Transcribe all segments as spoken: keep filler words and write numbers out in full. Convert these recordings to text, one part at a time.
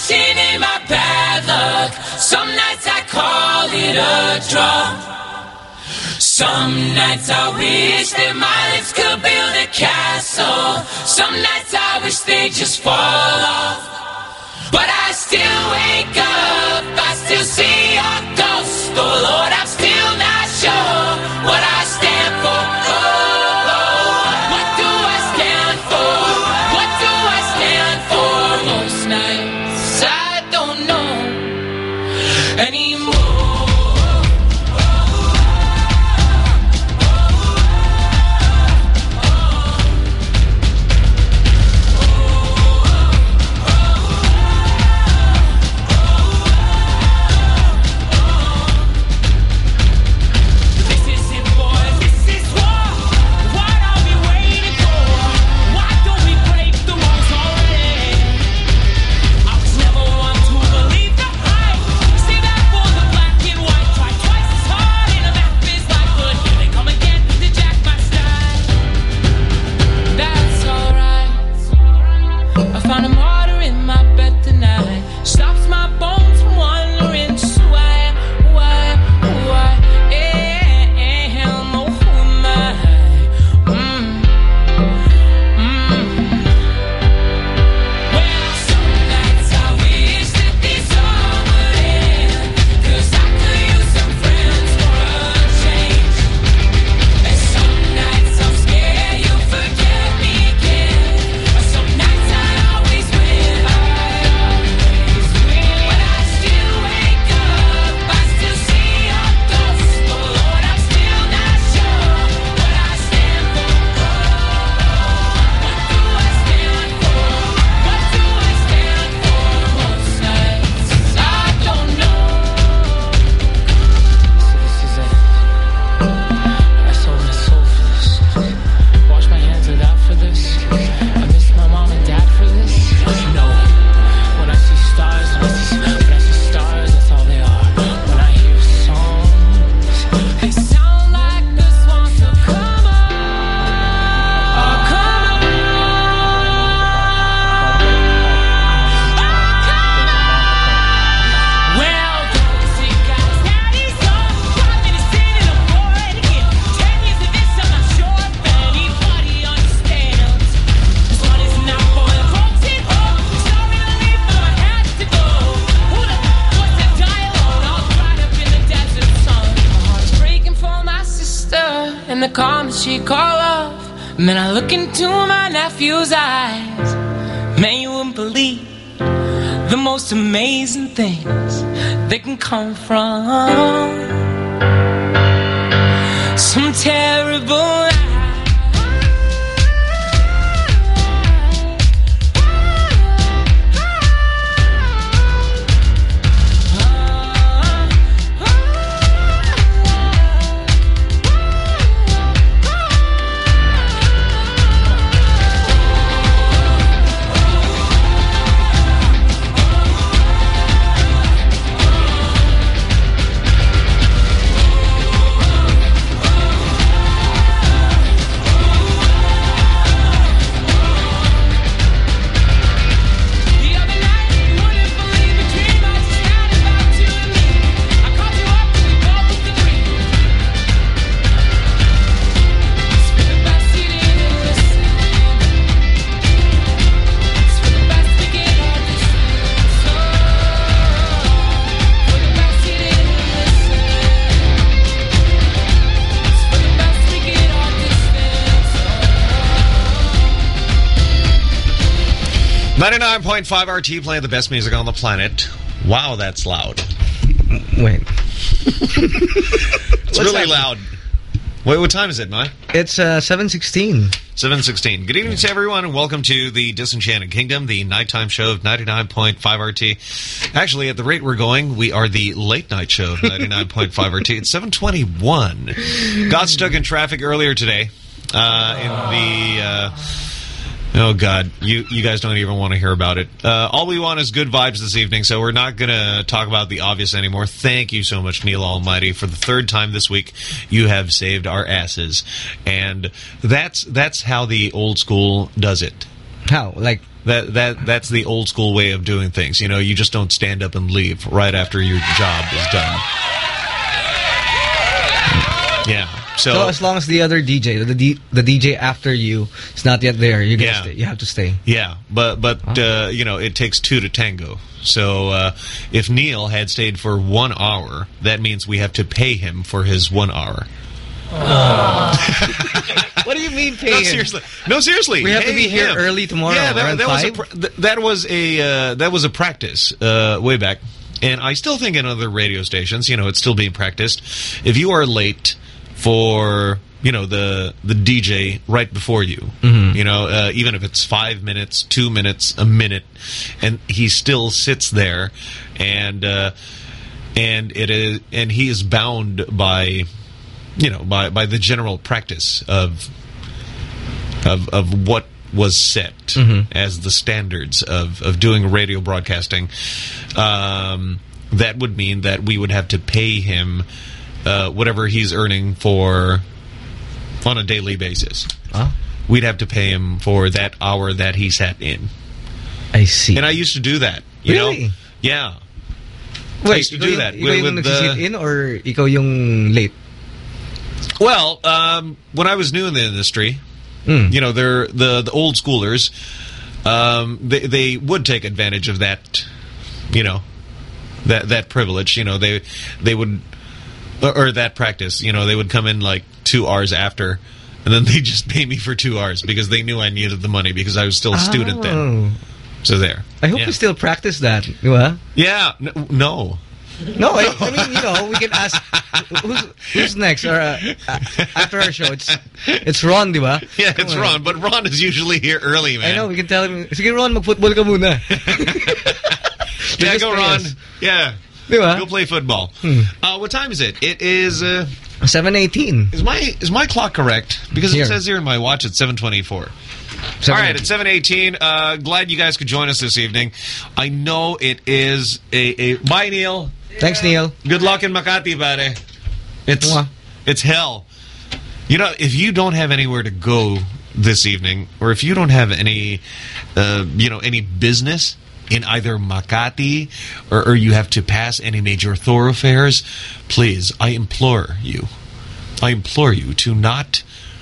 wishing in my bad luck. Some nights I call it a draw. Some nights I wish that my lips could build a castle. Some nights I wish they'd just fall off. But I still wake up, I still see your ghost. Oh Lord, I'm still not sure what I stand for. Oh, oh, what do I stand for? What do I stand for? Most nights I don't know anymore. She call off, and then I look into my nephew's eyes. Man, you wouldn't believe the most amazing things that can come from some terrible ninety-nine point five R T playing the best music on the planet. Wow, that's loud. Wait. It's really loud. Wait, what time is it, Mai? It's uh, seven sixteen. seven sixteen. Good evening to everyone, and welcome to the Disenchanted Kingdom, the nighttime show of ninety-nine point five R T. Actually, at the rate we're going, we are the late night show of ninety-nine point five R T. It's seven twenty-one. Got stuck in traffic earlier today uh, in the... Uh, Oh, God. You you guys don't even want to hear about it. Uh, all we want is good vibes this evening, so we're not going to talk about the obvious anymore. Thank you so much, Neil Almighty. For the third time this week, you have saved our asses. And that's that's how the old school does it. How? Like that that that's the old school way of doing things. You know, you just don't stand up and leave right after your job is done. Yeah. So, so as long as the other D J, the D, the D J after you is not yet there, you get yeah. stay. You have to stay. Yeah, but but huh? uh, you know, it takes two to tango. So uh, if Neil had stayed for one hour, that means we have to pay him for his one hour. What do you mean pay no, him? seriously. No, seriously. We have to pay be here him. early tomorrow. Yeah, that, around that was a five? pr th that was a uh, that was a practice uh, way back, and I still think in other radio stations, you know, it's still being practiced. If you are late for, you know, the the D J right before you, mm-hmm. you know, uh, even if it's five minutes, two minutes, a minute, and he still sits there, and uh, and it is, and he is bound by, you know, by by the general practice of of of what was set mm-hmm. as the standards of of doing radio broadcasting. Um, that would mean that we would have to pay him uh, whatever he's earning for on a daily basis. Huh? We'd have to pay him for that hour that he sat in. I see. And I used to do that. You really? know? Yeah. Wait, I used to do yung, that. Ikaw with, yung with nagsisit the, in or ikaw yung late? Well, um, when I was new in the industry, mm. you know, they're the the old schoolers. Um, they they would take advantage of that, you know, that that privilege. You know, they they would, or, or that practice. You know, they would come in like two hours after, and then they just pay me for two hours because they knew I needed the money because I was still a student oh. then. So there. I hope yeah. you still practice that. Diba? Yeah. N no. No, I, I mean, you know, we can ask who's who's next or uh, after our show. It's it's Ron, diba? Yeah, Come it's on. Ron, but Ron is usually here early, man. I know, we can tell him, sige Ron, mag-football ka muna. Yeah, Just go pay Ron. us. Yeah. Diba? Go play football. Hmm. Uh, what time is it? It is uh, seven eighteen. Is my is my clock correct? Because Here. it says here in my watch it's seven twenty-four. All right, it's seven eighteen. Uh, glad you guys could join us this evening. I know it is a, a bye, Neil. Thanks, Neil. Good luck in Makati, pare. It's Mwah. it's hell. You know, if you don't have anywhere to go this evening, or if you don't have any, uh, you know, any business in either Makati, or, or you have to pass any major thoroughfares, please, I implore you, I implore you to not,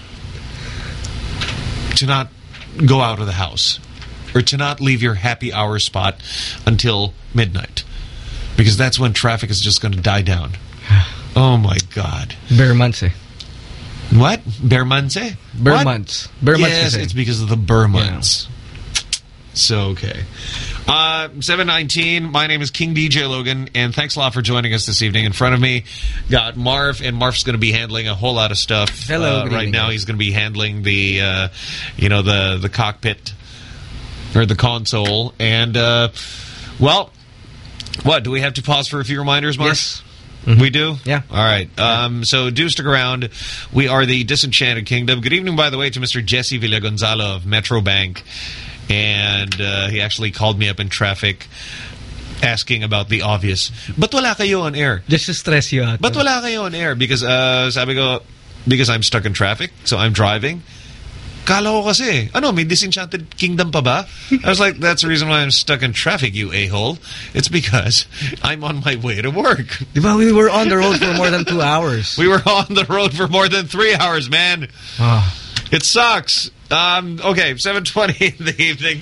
to not go out of the house, or to not leave your happy hour spot until midnight, because that's when traffic is just going to die down. Oh my God! Bare months, eh? What? Bare months, eh? Bare What? months. Bare months. Yes, kasi. it's because of the Burr months. Yeah. So, okay. Uh, seven nineteen, my name is King D J Logan, and thanks a lot for joining us this evening. In front of me, got Marv, and Marv's going to be handling a whole lot of stuff. Hello, uh, good right evening, now, guys. he's going to be handling the, uh, you know, the, the cockpit, or the console. And, uh, well, what, do we have to pause for a few reminders, Marv? Yes. Mm-hmm. We do? Yeah. All right. Um, so do stick around. We are the Disenchanted Kingdom. Good evening, by the way, to Mister Jesse Villagonzalo of Metro Bank. And uh, he actually called me up in traffic asking about the obvious. But wala kayo on air? Just to stress you out. But wala kayo on air? Because, uh, sabi ko, because I'm stuck in traffic, so I'm driving. Kala ko kasi, ano, may Disenchanted Kingdom pa ba? I was like, that's the reason why I'm stuck in traffic, you a-hole. It's because I'm on my way to work. Diba, we were on the road for more than two hours. We were on the road for more than three hours, man. Oh. It sucks. Um, okay, seven twenty in the evening.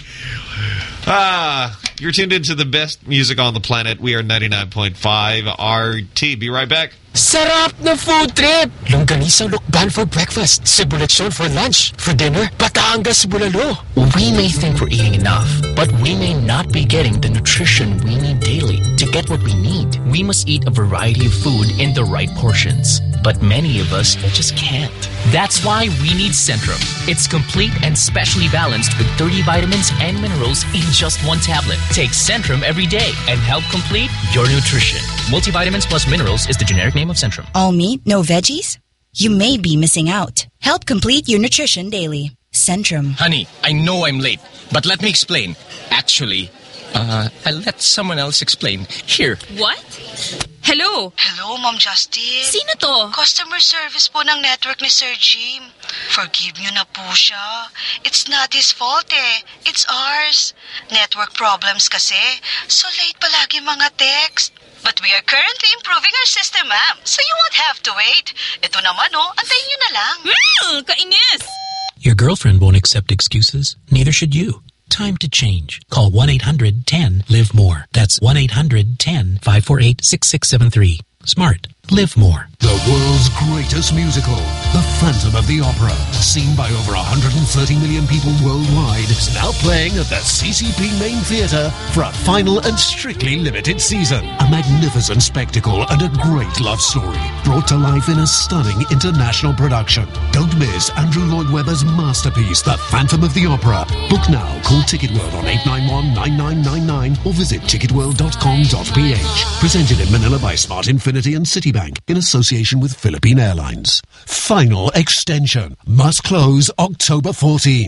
Ah, you're tuned into the best music on the planet. We are ninety-nine point five R T. Be right back. Sarap na food trip! Longganisa Lukban for breakfast, Sibulachon for lunch, for dinner, Batangas Bulalo. We may think we're eating enough, but we may not be getting the nutrition we need daily. To get what we need, we must eat a variety of food in the right portions. But many of us just can't. That's why we need Centrum. It's complete and specially balanced with thirty vitamins and minerals in just one tablet. Take Centrum every day and help complete your nutrition. Multivitamins plus minerals is the generic name of Centrum. All meat, no veggies? You may be missing out. Help complete your nutrition daily. Centrum. Honey, I know I'm late, but let me explain. Actually, uh, I'll let someone else explain. Here. What? Hello? Hello, Ma'am Justin. Sino to? Customer service po ng network ni Sir Jim. Forgive nyo na po siya. It's not his fault eh. It's ours. Network problems kasi. So late palagi mga text. But we are currently improving our system, ma'am. So you won't have to wait. Ito naman oh, antayin nyo na lang. Mm, kainis! Your girlfriend won't accept excuses. Neither should you. Time to change. Call one eight hundred ten live more. That's one eight hundred ten five four eight six six seven three. Smart. Live more. The world's greatest musical, The Phantom of the Opera, seen by over one hundred thirty million people worldwide, is now playing at the C C P Main Theatre for a final and strictly limited season. A magnificent spectacle and a great love story, brought to life in a stunning international production. Don't miss Andrew Lloyd Webber's masterpiece, The Phantom of the Opera. Book now. Call Ticket World on eight nine one nine nine nine nine or visit ticket world dot com dot p h. Presented in Manila by Smart Infinity and Citibank in association with Philippine Airlines. Final extension must close October fourteenth.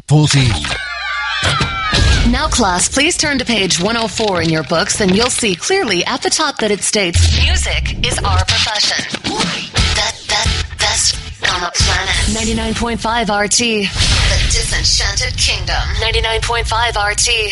Now, class, please turn to page one oh four in your books, and you'll see clearly at the top that it states, music is our profession. That, that, that's on the planet. ninety-nine point five R T. The Disenchanted Kingdom. ninety-nine point five R T.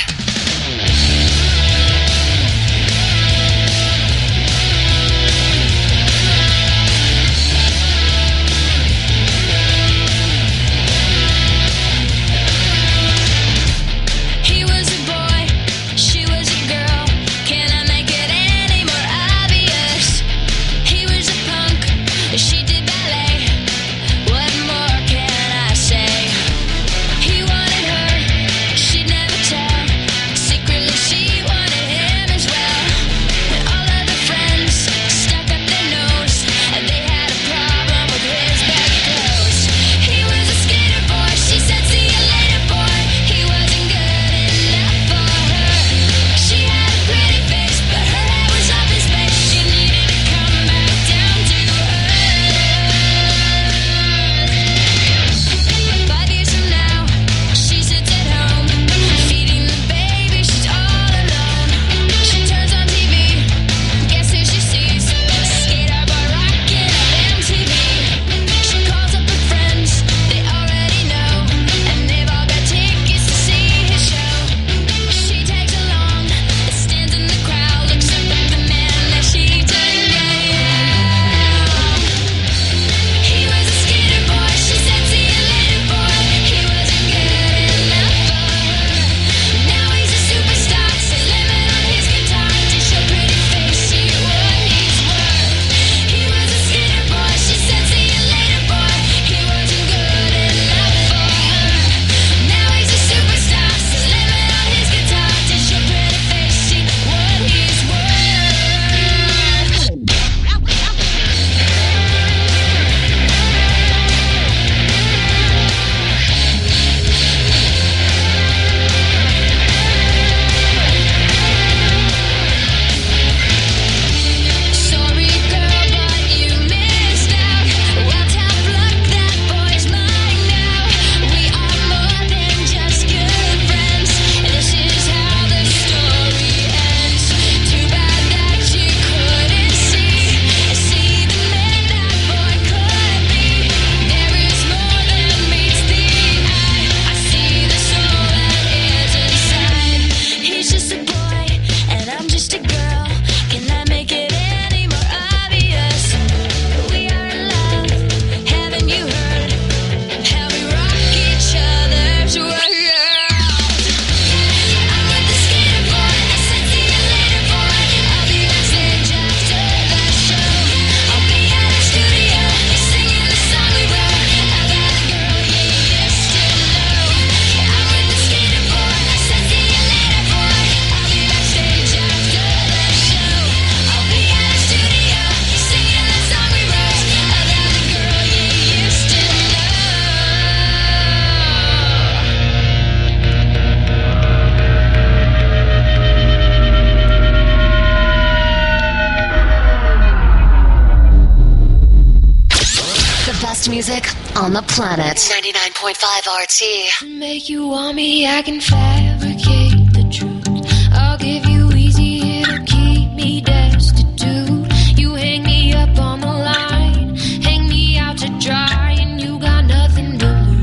Music on the planet. ninety-nine point five R T. To make you want me, I can fabricate the truth. I'll give you easy, it'll keep me destitute. You hang me up on the line, hang me out to dry, and you got nothing to lose.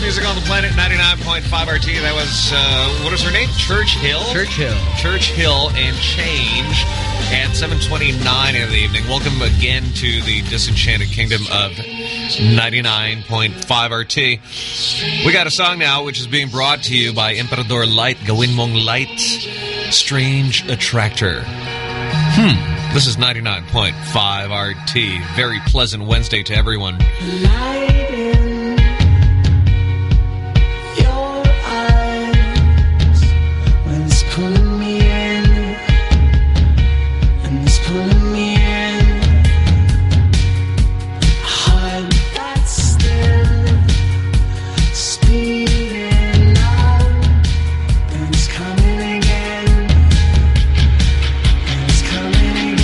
music on the planet, ninety-nine point five R T. That was, uh, what is her name? Churchill? Churchill. Churchill and Change at seven twenty-nine in the evening. Welcome again to the Disenchanted Kingdom of ninety-nine point five R T. We got a song now which is being brought to you by Emperador Light, Gawin Mong Light, Strange Attractor. Hmm. This is ninety-nine point five R T. Very pleasant Wednesday to everyone. Light in your eyes when it's pulling me in, and it's pulling me in. A heart that's still speeding out, and it's coming again, and it's coming again.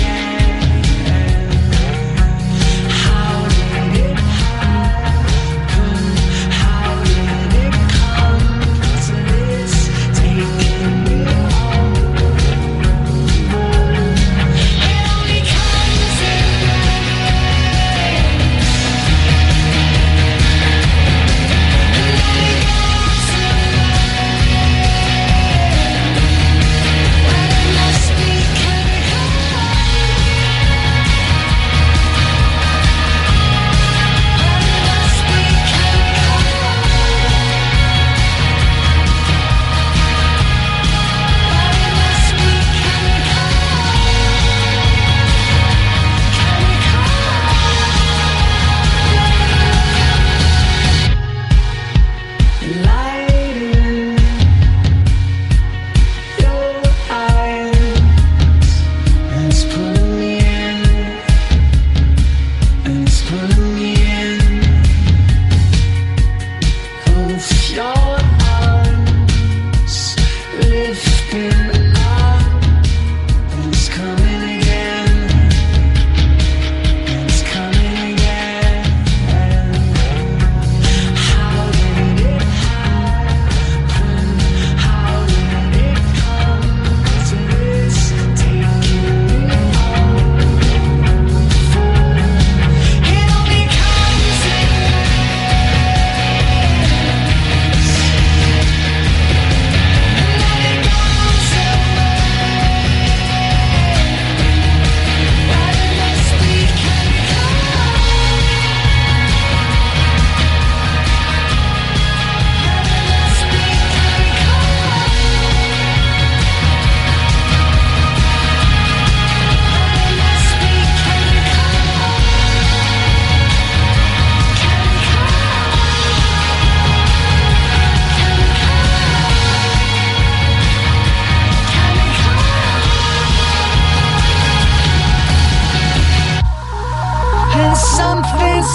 Something's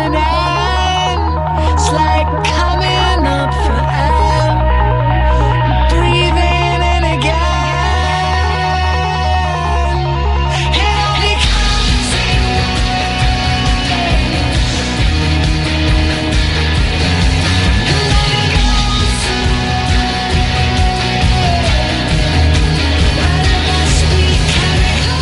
happening. It's like coming up for air, breathing in again. It only comes in waves. Letting go but it must be chemical.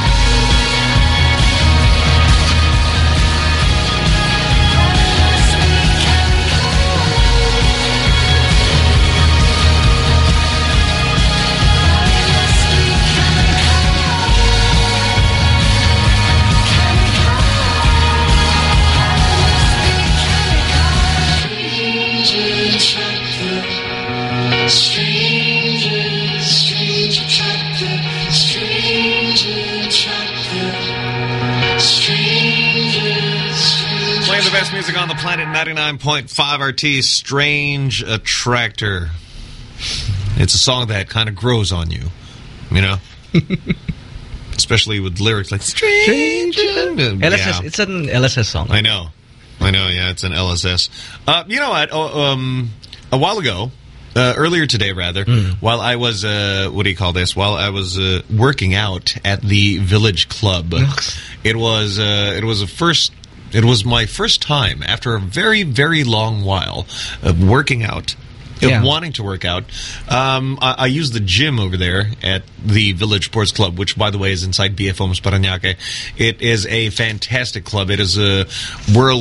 Playing the best music on the planet, ninety-nine point five R T, Strange Attractor. It's a song that kind of grows on you, you know? Especially with lyrics like Strange. L S S, yeah. it's an L S S song. I know. I know, yeah, it's an L S S. Uh, you know what? Oh, um, a while ago, uh, earlier today, rather, mm. while I was, uh, what do you call this? While I was uh, working out at the Village Club, it was, uh, it was a first... It was my first time after a very, very long while of working out, of yeah. wanting to work out. Um, I, I used the gym over there at the Village Sports Club, which, by the way, is inside B F O's Parañaque. It is a fantastic club. It is a world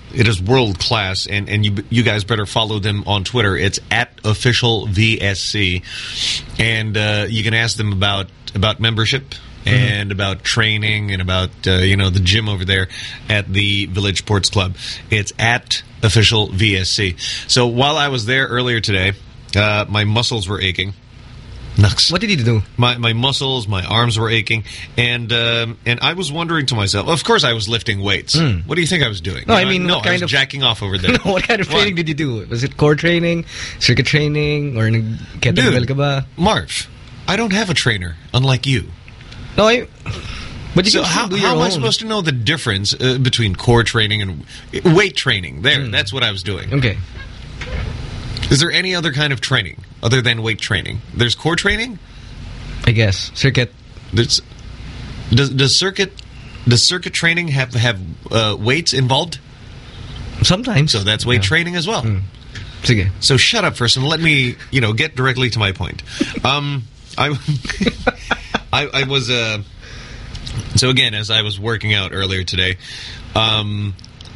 it is world class, and and you you guys better follow them on Twitter. It's at official V S C, and uh, you can ask them about about membership and mm-hmm. about training and about uh, you know the gym over there at the Village Sports Club. It's at official V S C. So while I was there earlier today, uh, my muscles were aching. Nux. What did you do? My my muscles, my arms were aching, and um, and I was wondering to myself. Of course, I was lifting weights. Mm. What do you think I was doing? No, you I know, mean, no, what kind I was of jacking off over there. No, what kind of training what? did you do? Was it core training, circuit training, or kettlebell ka ba? Marv, I don't have a trainer, unlike you. No, I. But you so can how, do your how am own. I supposed to know the difference uh, between core training and weight training? There, mm. that's what I was doing. Okay. Is there any other kind of training other than weight training? There's core training. I guess circuit. There's, does does circuit does circuit training have have uh, weights involved? Sometimes. So that's weight yeah. training as well. Mm. Sige. So shut up first and let me you know get directly to my point. Um, I, I I was uh. So again, as I was working out earlier today, um,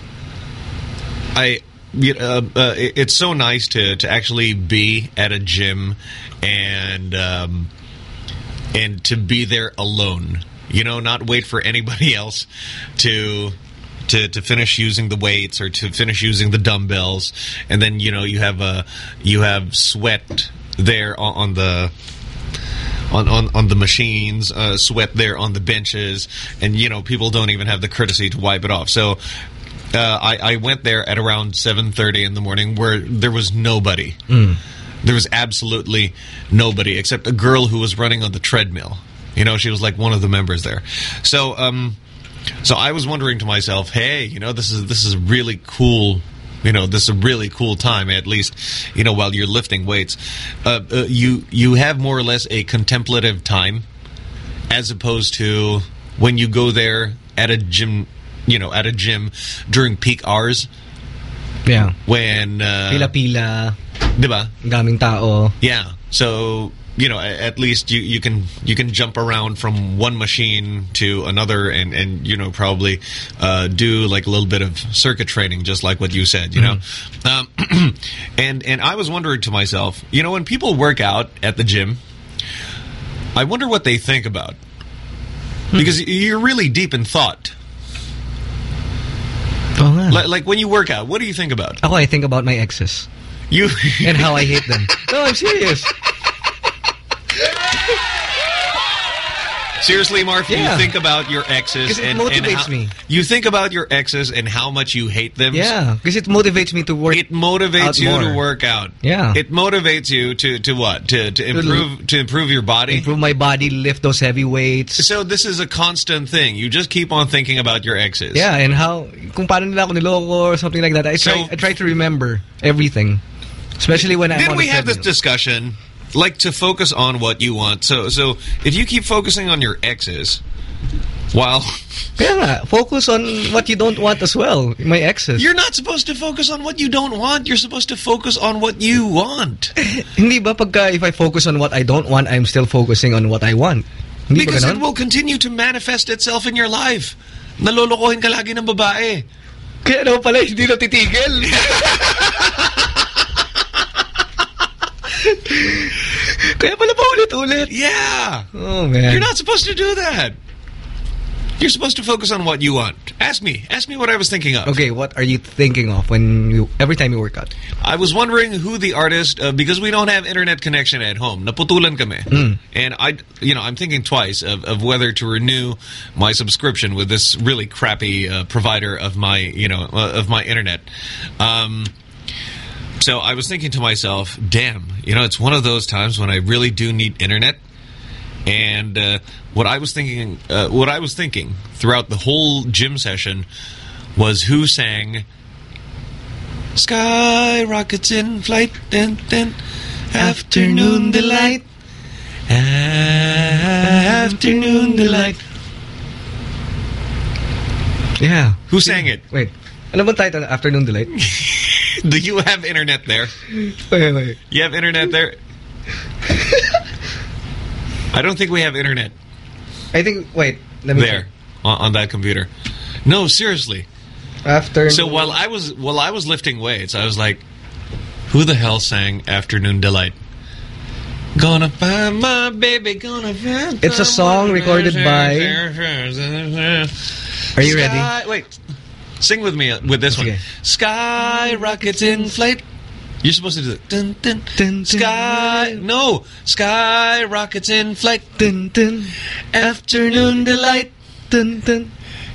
I. Uh, uh, it's so nice to to actually be at a gym and um, and to be there alone. You know, not wait for anybody else to to to finish using the weights or to finish using the dumbbells, and then you know you have a you have sweat there on, on the. On, on, on the machines, uh, sweat there on the benches, and you know people don't even have the courtesy to wipe it off. So uh, I, I went there at around seven thirty in the morning, where there was nobody. Mm. There was absolutely nobody except a girl who was running on the treadmill. You know, she was like one of the members there. So, um, so I was wondering to myself, hey, you know, this is this is really cool. You know, this is a really cool time, at least, you know, while you're lifting weights. Uh, uh, you you have more or less a contemplative time as opposed to when you go there at a gym, you know, at a gym during peak hours. Yeah. When... Uh, Pila-pila. Diba? Daming tao. Yeah. So... You know, at least you, you can you can jump around from one machine to another and, and you know, probably uh, do like a little bit of circuit training, just like what you said, you mm-hmm. know. Um, and, and I was wondering to myself, you know, when people work out at the gym, I wonder what they think about. Hmm. Because you're really deep in thought. Oh, man. Like, like when you work out, what do you think about? Oh, I think about my exes. You And how I hate them. No, I'm serious. Seriously, Marf, yeah. you think about your exes. Because it and, motivates and how, me. You think about your exes and how much you hate them. Yeah, because it motivates me to work. It motivates you more. to work out. Yeah. It motivates you to to what? To to improve to improve your body. Improve my body, lift those heavy weights. So this is a constant thing. You just keep on thinking about your exes. Yeah, and how kung paano nila ako niloko or something like that. I try so, I try to remember everything, especially when I'm on Didn't we have this treadmill. discussion? Like to focus on what you want. So so if you keep focusing on your exes, while Kaya nga, focus on what you don't want as well. My exes. You're not supposed to focus on what you don't want. You're supposed to focus on what you want. Hindi ba pagka if I focus on what I don't want, I'm still focusing on what I want? Hindi because ba it will continue to manifest itself in your life. Nalolokohin ka lagi ng babae. Kaya naman pala hindi na titigil. Kaya pala pa ulit-ulit. Yeah. Oh, man. You're not supposed to do that. You're supposed to focus on what you want. Ask me. Ask me what I was thinking of. Okay, what are you thinking of when you every time you work out? I was wondering who the artist, uh, because we don't have internet connection at home. Naputulan kami. Mm. And I, you know, I'm thinking twice of, of whether to renew my subscription with this really crappy uh, provider of my, you know, uh, of my internet. Um... So I was thinking to myself, damn, you know, it's one of those times when I really do need internet. And uh, what I was thinking, uh, what I was thinking throughout the whole gym session was who sang "Sky Rockets in Flight," then then afternoon delight, afternoon delight. Yeah, who sang it? Wait, ano ba title? Afternoon delight. Do you have internet there? Wait, wait. You have internet there? I don't think we have internet. I think, wait. Let me there, on, on that computer. No, seriously. Afternoon. So while I was while I was lifting weights, I was like, who the hell sang Afternoon Delight? Gonna find my baby, gonna find It's a song recorded by... Are you ready? Sky, wait. Sing with me with this okay. one. Sky rockets in flight. You're supposed to do it. Dun, dun, dun, Sky... No. Sky rockets in flight. Dun, dun. Afternoon Delight. Dun, dun.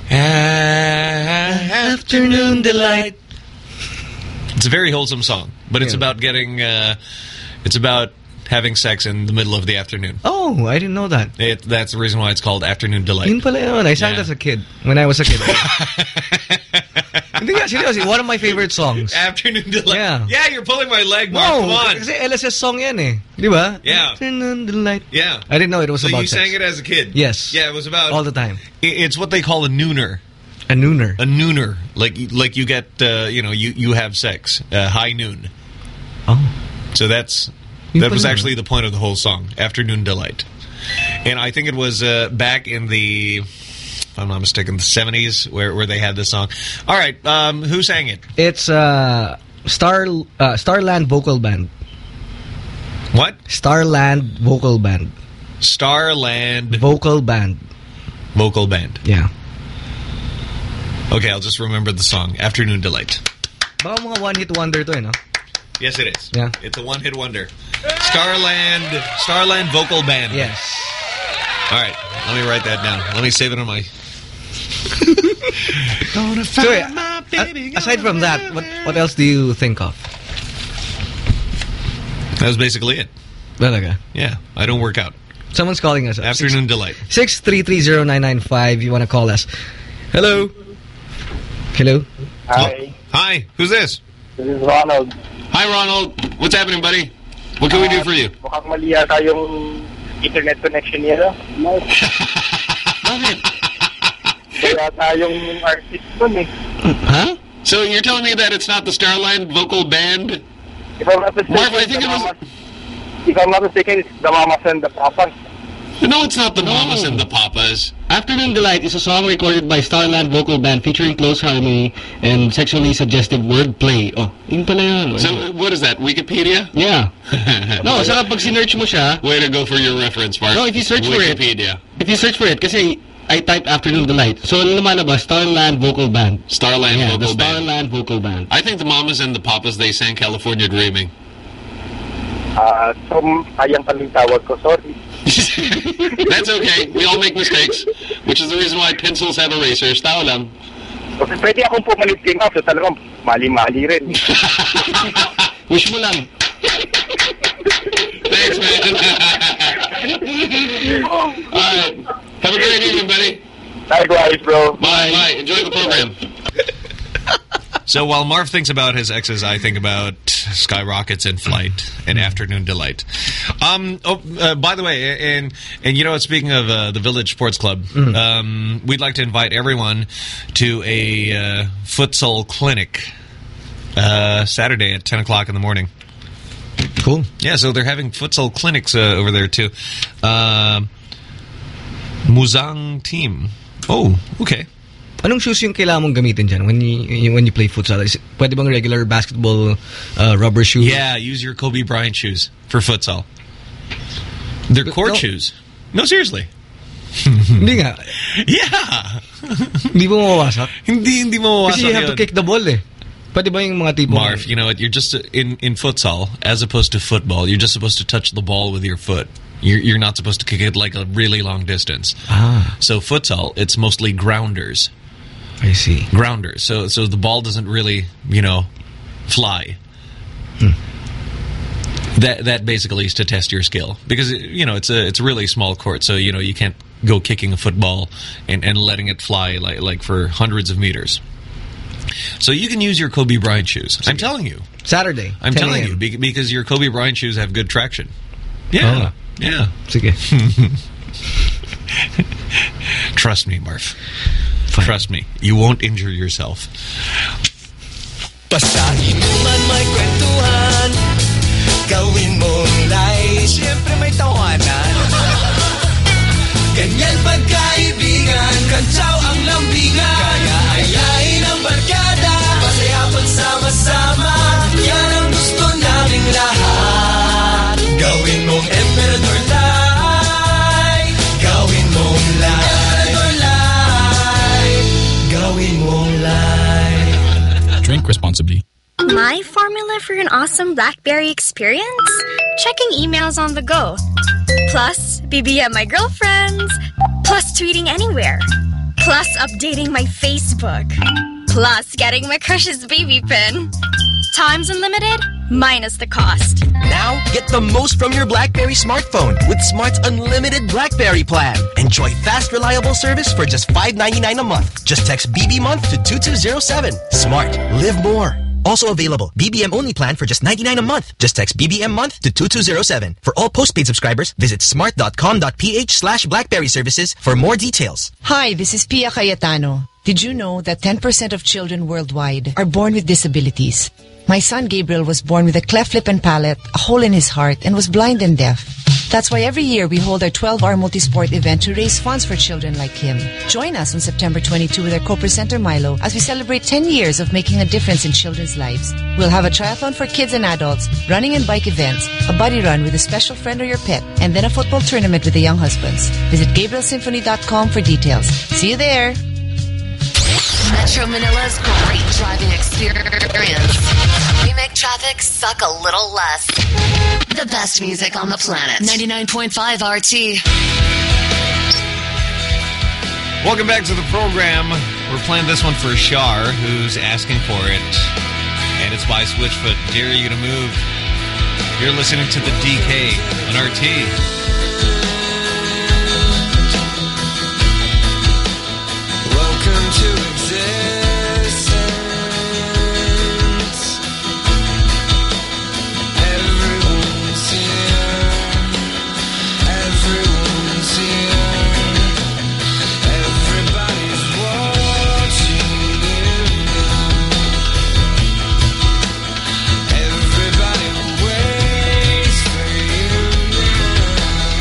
Afternoon Delight. It's a very wholesome song, but it's yeah. about getting... Uh, it's about... having sex in the middle of the afternoon. Oh, I didn't know that. It, that's the reason why it's called Afternoon Delight. Yun pala yun. I sang yeah. that as a kid. When I was a kid. Hindi nga, seriously. One of my favorite songs. Afternoon Delight. Yeah. Yeah, you're pulling my leg, Mark. No, come on. Kasi L S S song yan eh. Di ba? Yeah. Afternoon Delight. Yeah. I didn't know it was so about you sex. sang it as a kid? Yes. Yeah, it was about... all the time. It's what they call a nooner. A nooner. A nooner. Like, like you get, uh, you know, you, you have sex. Uh, high noon. Oh. So that's... That was actually the point of the whole song, Afternoon Delight. And I think it was uh, back in the, if I'm not mistaken, the seventies where, where they had this song. All right, um, who sang it? It's uh, Star uh, Starland Vocal Band. What? Starland Vocal Band. Starland... Vocal Band. Vocal Band. Yeah. Okay, I'll just remember the song, Afternoon Delight. Baka mga one-hit wonder to eh, no? Yes, it is. Yeah. It's a one-hit wonder. Starland, Starland Vocal Band. Yes. All right, let me write that down. Let me save it on my... Gonna find so, yeah, my baby, aside from that, what, what else do you think of? That was basically it. Talaga? Yeah, I don't work out. Someone's calling us. Afternoon Delight. six three three zero nine nine five. You want to call us. Hello? Hello? Hi. Oh, hi, who's this? This is Ronald. Hi, Ronald. What's happening, buddy? What can uh, we do for you? Mukhang mali yata yung internet connection niya. Bakit? Kaya yata yung artist nun eh. Huh? So you're telling me that it's not the Starland Vocal Band? If I'm not mistaken, Marv, I think it was... If I'm not mistaken, it's the Mamas and the Papas. No, it's not the no. Mamas and the Papas. Afternoon Delight is a song recorded by Starland Vocal Band featuring close harmony and sexually suggestive wordplay. Oh, yun pala yun. So, what is that? Wikipedia? Yeah. No, saka pag sinerch mo siya... Way to go for your reference, Mark. No, if you search Wikipedia. for it... If you search for it, kasi I typed Afternoon Delight. So, lumalabas, Starland Vocal Band. Starland yeah, Vocal the Band. Starland Vocal Band. I think the Mamas and the Papas, they sang California Dreaming. Ah, uh, so, ayang kaming tawag ko. Sorry. That's okay. We all make mistakes, which is the reason why pencils have erasers. Tao lang. Okay, pwede akong pumalit king up. So talagang mali-mali rin. Wish mo lang. Thanks, man. All right. Have a great evening, buddy. Likewise, bro. Bye. Bye. Enjoy the program. So while Marv thinks about his exes, I think about Skyrockets in Flight and Afternoon Delight. Um, oh, uh, by the way, and and you know what? Speaking of uh, the Village Sports Club, mm-hmm. um, we'd like to invite everyone to a uh, futsal clinic uh, Saturday at ten o'clock in the morning. Cool. Yeah, so they're having futsal clinics uh, over there too. Uh, Muzang team. Oh, okay. Anong shoes yung kailangan mong gamitin dyan when you, when you play futsal? Is, pwede bang regular basketball uh, rubber shoes? Yeah, use your Kobe Bryant shoes for futsal. They're court no. shoes. No, seriously. Hindi nga. Yeah. Hindi mo mawawasak? Hindi, hindi mo mawasak. Kasi you have yun. to kick the ball eh. Pwede ba yung mga tipo? Marv, you know what? You're just, in, in futsal, as opposed to football, you're just supposed to touch the ball with your foot. You're, you're not supposed to kick it like a really long distance. Ah. So futsal, it's mostly grounders. I see. Grounders. So so the ball doesn't really, you know, fly. Hmm. That that basically is to test your skill. Because, you know, it's a it's a really small court. So, you know, you can't go kicking a football and, and letting it fly like, like for hundreds of meters. So you can use your Kobe Bryant shoes. I'm telling you. Saturday. I'm telling you. Because your Kobe Bryant shoes have good traction. Yeah. Oh. Yeah. Sige. Trust me, Marv. Fine. Trust me. You won't injure yourself. Basahin mo man may kwentuhan, gawin mong live, siyempre may tawanan. Ganyan pagkaibigan, kantsaw ang lambingan, kaya ayain ang barkada. for an awesome BlackBerry experience? Checking emails on the go. Plus, B B M my girlfriends. Plus, tweeting anywhere. Plus, updating my Facebook. Plus, getting my crush's baby pin. Times unlimited, minus the cost. Now, get the most from your BlackBerry smartphone with Smart's unlimited BlackBerry plan. Enjoy fast, reliable service for just five ninety-nine a month. Just text B B month to two two zero seven. Smart. Live more. Also available, B B M only plan for just ninety-nine a month. Just text B B M month to two two zero seven. For all postpaid subscribers, visit smart dot com dot p h slash BlackBerry services for more details. Hi, this is Pia Cayetano. Did you know that ten percent of children worldwide are born with disabilities? My son Gabriel was born with a cleft lip and palate, a hole in his heart, and was blind and deaf. That's why every year we hold our twelve hour multi-sport event to raise funds for children like him. Join us on September twenty-second with our co-presenter Milo as we celebrate ten years of making a difference in children's lives. We'll have a triathlon for kids and adults, running and bike events, a buddy run with a special friend or your pet, and then a football tournament with the young husbands. Visit Gabriel Symphony dot com for details. See you there! Metro Manila's great driving experience. We make traffic suck a little less. The best music on the planet. ninety-nine point five R T. Welcome back to the program. We're playing this one for Shar, who's asking for it. And it's by Switchfoot. Dare You to Move. You're listening to the D K on R T. Welcome to existence. Everyone's here. Everyone's here. Everybody's watching you. Everybody waits for you now.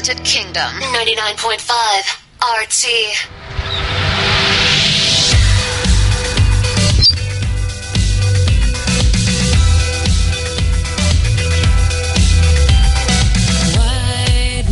Enchanted Kingdom. ninety-nine point five R T. White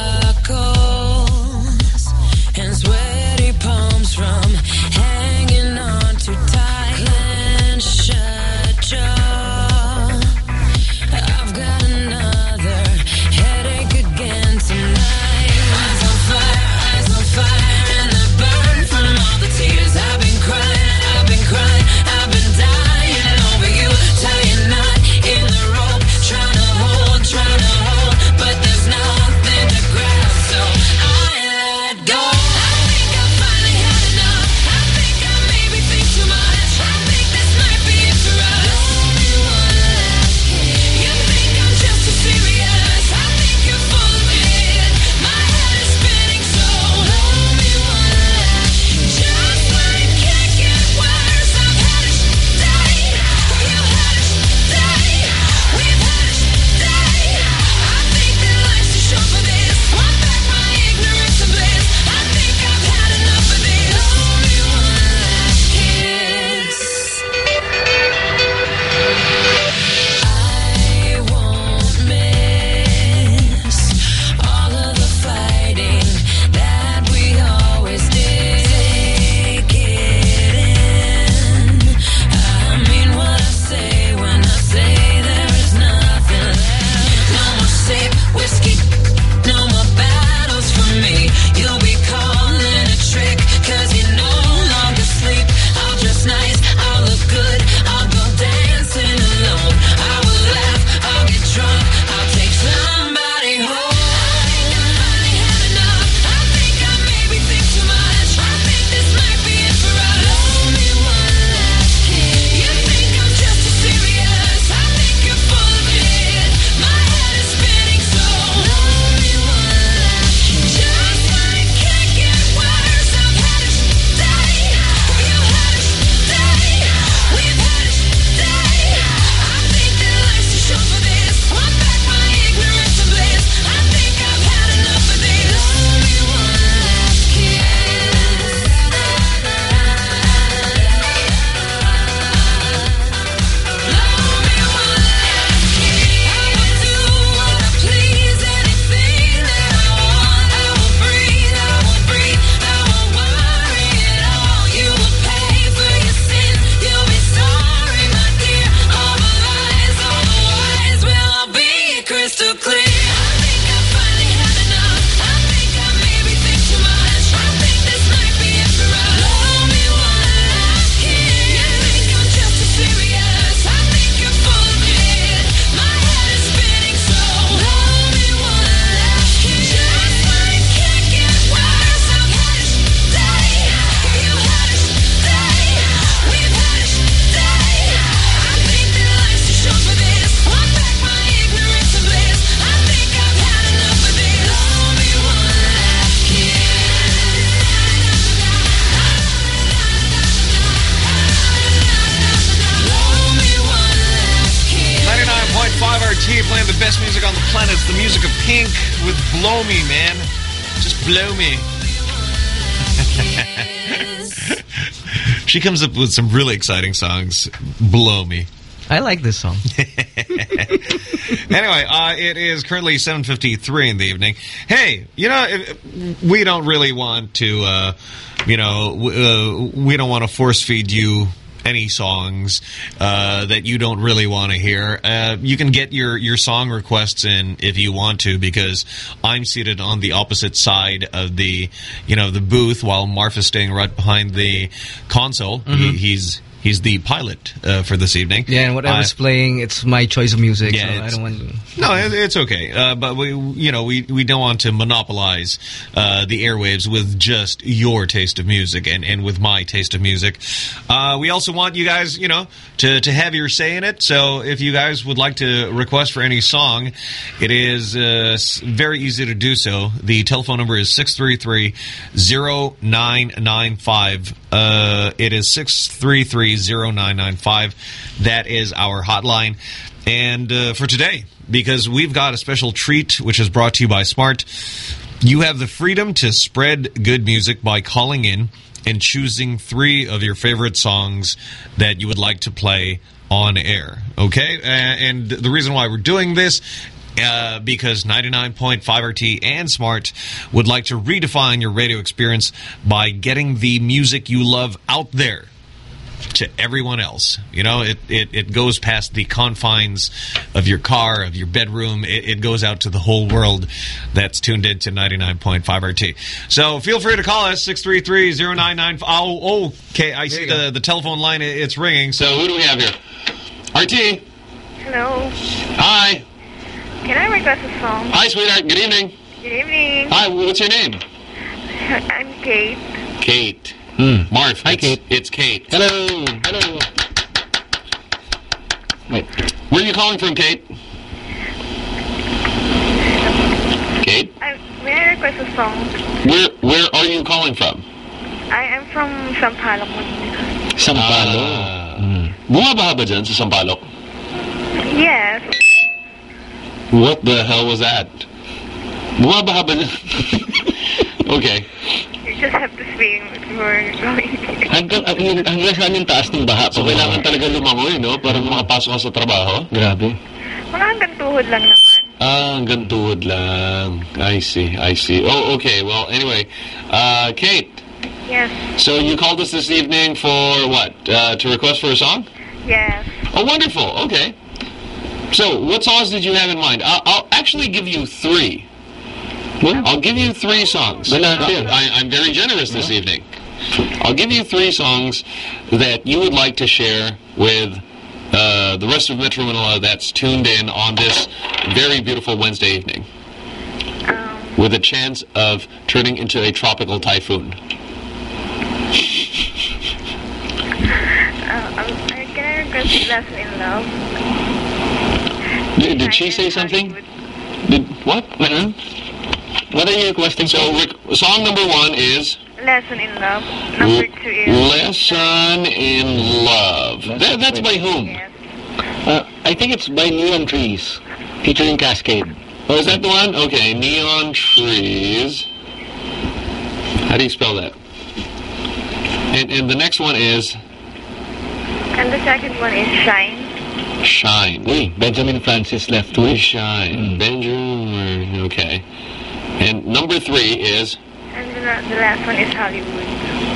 knuckles and sweaty palms from hanging on too tight. Clenched shut jaw. I've got another headache again tonight. Eyes on fire, eyes on fire, and the burn from all the tears. I've been crying, I've been crying, I've been dying over you. Tying knot in the rope, trying to hold, trying to hold, but there's nothing to grab, so I let go. I think I finally had enough. I think I maybe think too much. I think this might be it for us. Only one last kiss. You think I'm just too serious. I think you're full of it. My head is spinning, so only one last kiss. Just when it can't get worse, I've had it today. You had it today. We've had it today. I think that life's too short for this. Want back my ignorance and bliss. I think I've had enough of this. Only one last kiss. I won't miss all of the fighting that we always did. Take it in. I mean what I say when I say there is nothing left. No more safe whiskey, no more battles for me. You'll be calling a trick, cause you no longer sleep. I'll dress nice, I'll look good, I'll go dancing alone. I will laugh, I'll get drunk, I'll take somebody home. I think I finally had enough. I think I maybe think too much. I think this might be it for us. Only one last kiss. You think I'm just too serious. I think you're full of it. My head is spinning, so only one last kiss. Just when it can't get worse, I've had it today. You had it today. We've had it today. I think that life's too short for this. Want back my ignorance and bliss. I think I've had enough of this. Only one last crystal clear. I think I finally had enough. I think I maybe think too much. I think this might be it for us. Only one last kiss. You think I'm just too serious. I think you're full of it. My head is spinning, so only one last kiss. Just when it can't get worse, I've had it today. You had it today. We've had it today. I think that life's too short for this. Want back my ignorance and bliss. I think I've had enough of this. Only one last kiss. Only one last kiss. ninety-nine point five R T playing the best music on the planet. It's the music of Pink with Blow Me, man. Just blow me. She comes up with some really exciting songs. Blow me. I like this song. Anyway, uh, it is currently seven fifty-three in the evening. Hey, you know, if, we don't really want to, uh, you know, uh, we don't want to force feed you any songs uh, that you don't really want to hear. Uh, you can get your, your song requests in if you want to, because I'm seated on the opposite side of the, you know, the booth while Marf is staying right behind the console. Mm-hmm. He, he's He's the pilot uh, for this evening. Yeah, and whatever's uh, playing, it's my choice of music. Yeah, so I don't want to. No, it, it's okay. Uh, but we, you know, we we don't want to monopolize uh, the airwaves with just your taste of music and, and with my taste of music. Uh, we also want you guys, you know, to to have your say in it. So if you guys would like to request for any song, it is uh, very easy to do so. The telephone number is six three three, zero nine nine five. Uh, it is six three three, zero nine nine five. That is our hotline. And uh, for today, because we've got a special treat which is brought to you by Smart. You have the freedom to spread good music by calling in and choosing three of your favorite songs that you would like to play on air. Okay? Uh, and the reason why we're doing this, uh, because ninety-nine point five R T and Smart would like to redefine your radio experience by getting the music you love out there to everyone else. You know, it, it, it goes past the confines of your car, of your bedroom. It, it goes out to the whole world that's tuned in to ninety-nine point five R T. So feel free to call us, six three three, zero nine nine five. Oh, okay, I see the, the telephone line. It's ringing. So who do we have here? R T. Hello. Hi. Can I request a song? Hi, sweetheart. Good evening. Good evening. Hi, what's your name? I'm Kate. Kate. Hmm. Marv. Hi, it's, Kate. It's Kate. Hello. Hello. Wait. Where are you calling from, Kate? Kate? I, may I request a song? Where Where are you calling from? I am from Sampaloc, Manila. Sampaloc. Ah. Mm. Bumabaha ba dyan sa Sampaloc? Yes. What the hell was that? Bumabaha ba dyan? Okay. You just have to swing before going. Hanggang, hanggang saan yung taas ng baha? So, kailangan talaga lumangoy, no? Para makapasok ka sa trabaho? Grabe. Mga hanggang tuhod lang naman. Ah, hanggang tuhod lang. I see, I see. Oh, okay. Well, anyway. Uh, Kate. Yes. So, you called us this evening for what? Uh, to request for a song? Yes. Oh, wonderful. Okay. So, what songs did you have in mind? I'll, I'll actually give you three. I'll give you three songs. I, I'm very generous this evening. I'll give you three songs that you would like to share with uh, the rest of Metro Manila that's tuned in on this very beautiful Wednesday evening, Um, with a chance of turning into a tropical typhoon. uh, um, can I request Lesson in Love? Did, did she say something? Did what? What? What are you requesting? So, song number one is Lesson in Love. Number two is Lesson in Love. That, that's by whom? Yes. Uh, I think it's by Neon Trees, featuring Cascade. Oh, is that the one? Okay, Neon Trees. How do you spell that? And, and the next one is? And the second one is Shine. Shine. Uy, Benjamin Francis left with Shine. Mm. Benjamin, okay. And number three is? And the, the last one is Hollywood.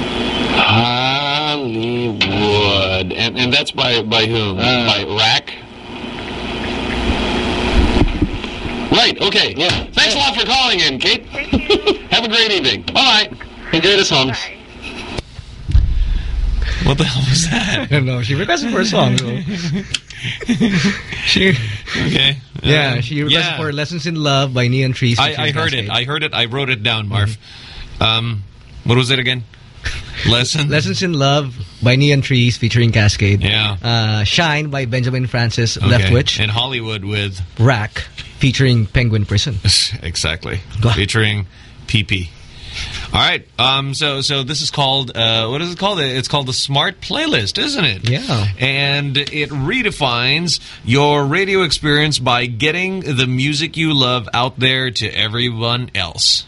Hollywood. And and that's by by whom? Uh, by Rack? Right, okay. Yeah. Thanks yeah. a lot for calling in, Kate. Thank you. Have a great evening. Bye-bye. Enjoy the songs. Bye. What the hell was that? I don't know. She requested for a song. So. she Okay. Yeah, um, she requested yeah. for Lessons in Love by Neon Trees. I, I heard it. I heard it. I wrote it down, Marv. Mm-hmm. Um, what was it again? Lesson? Lessons in Love by Neon Trees featuring Cascade. Yeah. Uh, Shine by Benjamin Francis okay. Leftwich. And Hollywood with? Rack featuring Penguin Prison. Exactly. Featuring P P. All right. Um, so so this is called, uh, what is it called? It's called the Smart Playlist, isn't it? Yeah. And it redefines your radio experience by getting the music you love out there to everyone else.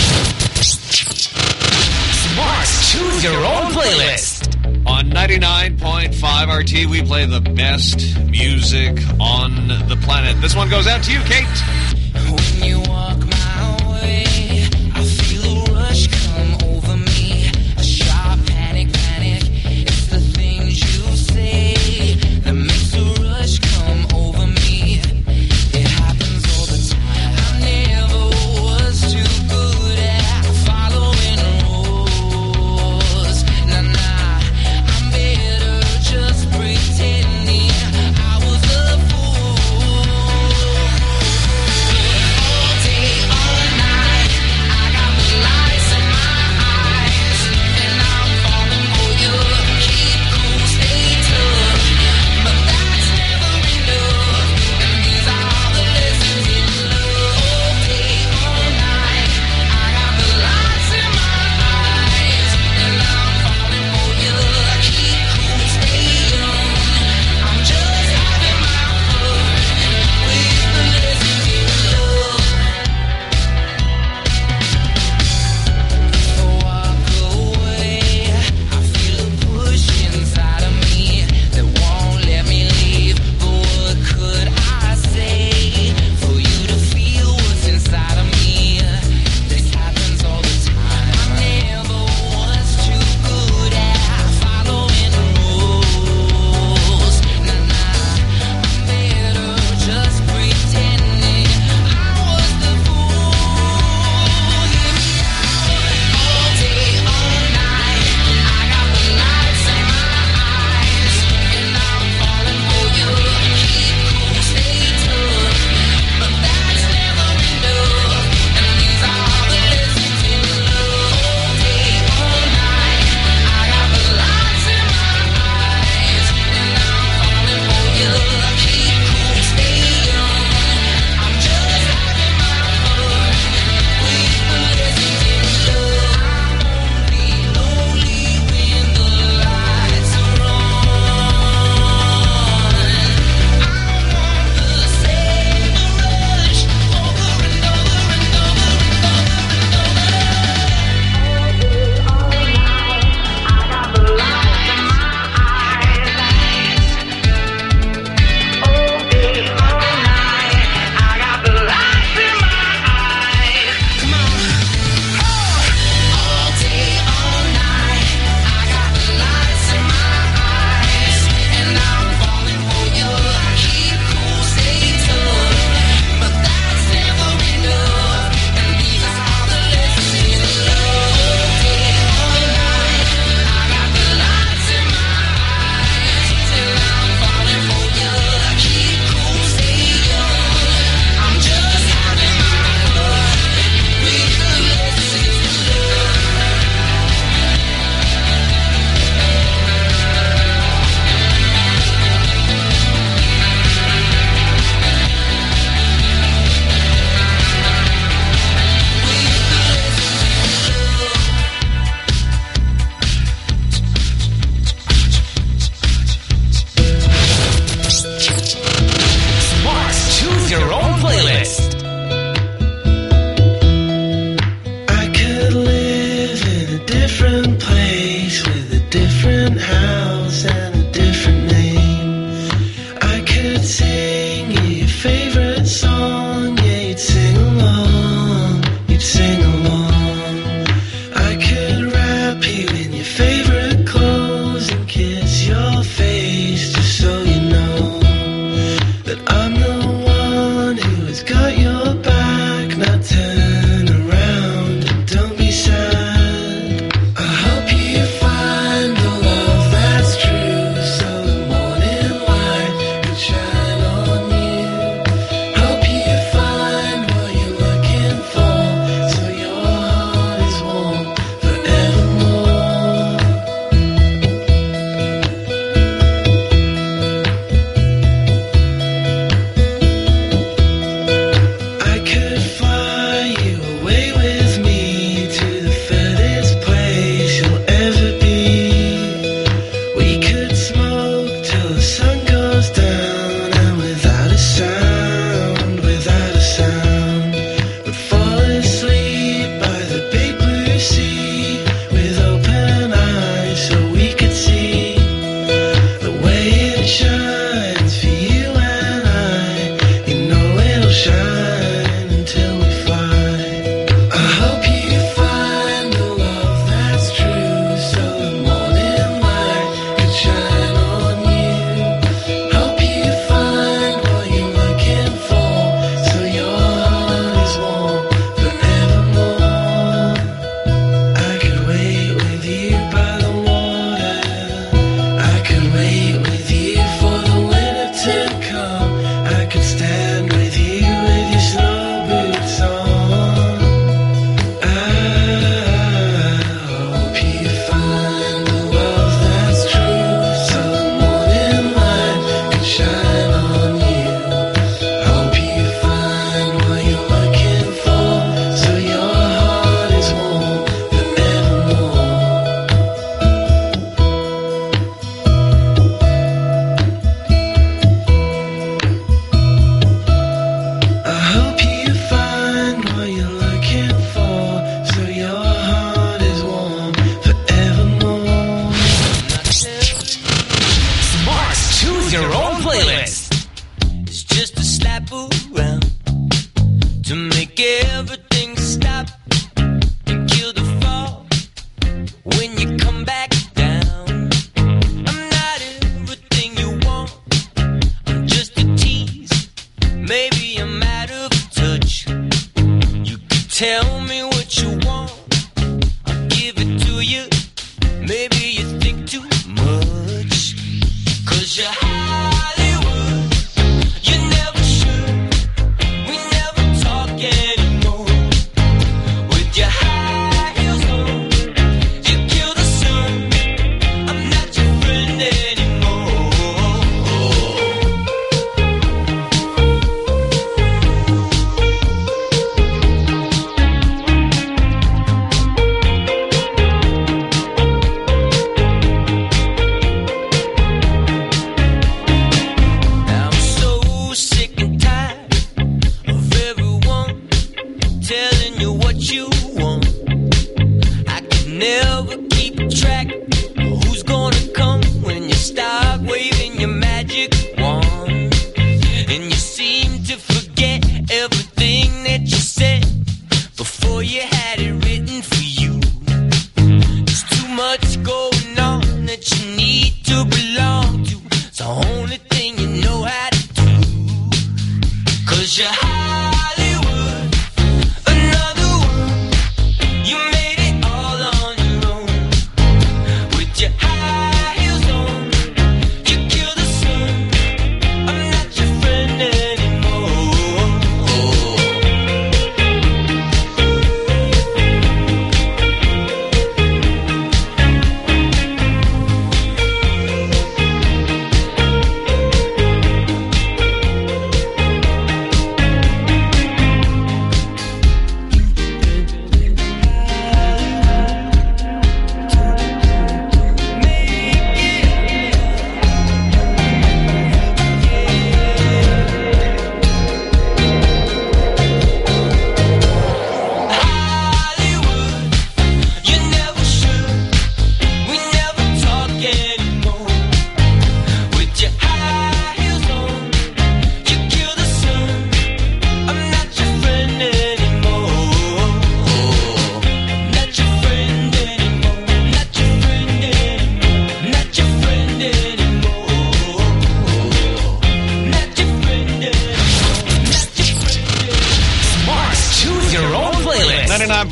Smart, choose your own playlist. On ninety-nine point five R T, we play the best music on the planet. This one goes out to you, Kate. When you walk my way, I feel a rush come over me. A sharp panic, panic. It's the things you say that makes a rush come over me. It happens all the time. I never was too good at following rules. Nah, nah, I'm better just pretending I was a fool.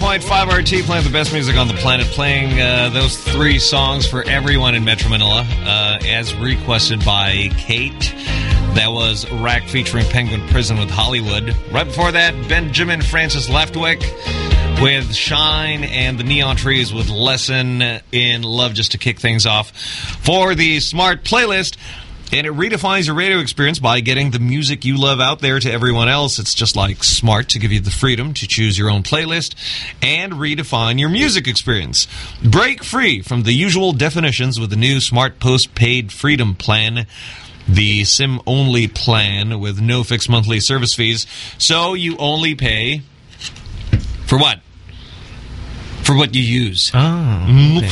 point five R T, playing the best music on the planet, playing uh, those three songs for everyone in Metro Manila, uh, as requested by Kate. That was Rack featuring Penguin Prison with Hollywood. Right before that, Benjamin Francis Leftwick with Shine, and the Neon Trees with Lesson in Love, just to kick things off for the Smart Playlist. And it redefines your radio experience by getting the music you love out there to everyone else. It's just like Smart to give you the freedom to choose your own playlist and redefine your music experience. Break free from the usual definitions with the new Smart Postpaid Freedom Plan, the SIM-only plan with no fixed monthly service fees. So you only pay for what? For what you use. Oh.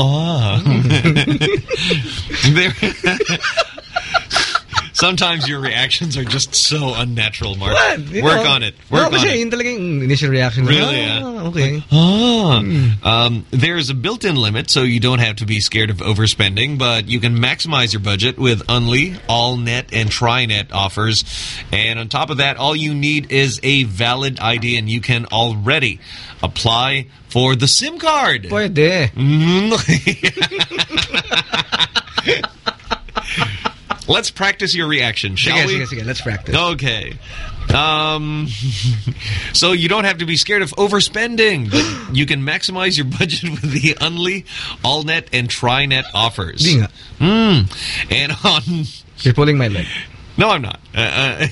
Okay. There. Sometimes your reactions are just so unnatural, Mark. What? Work know, on it. Work no, on kasi it. yun talagang initial reaction. Really, ah, yeah. Okay. Ah. Um, there's a built-in limit, so you don't have to be scared of overspending, but you can maximize your budget with Unli, AllNet, and TriNet offers. And on top of that, all you need is a valid I D, and you can already apply for the SIM card. Pwede. Let's practice your reaction, shall sige, we? Sige, sige, let's practice. Okay. Um, so you don't have to be scared of overspending, but you can maximize your budget with the Unli, AllNet, and TriNet offers. Di nga. Mm. And on... You're pulling my leg. No, I'm not. Uh, uh,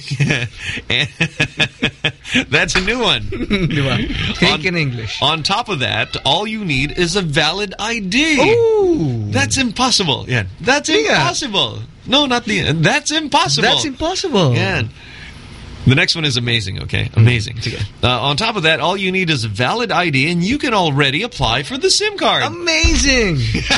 that's a new one. Think in English. On top of that, all you need is a valid I D. Ooh. That's impossible. Yeah, that's Yeah. impossible. No, not the... That's impossible. That's impossible. Yeah. The next one is amazing, okay? Amazing. Uh, on top of that, all you need is a valid I D, and you can already apply for the SIM card. Amazing!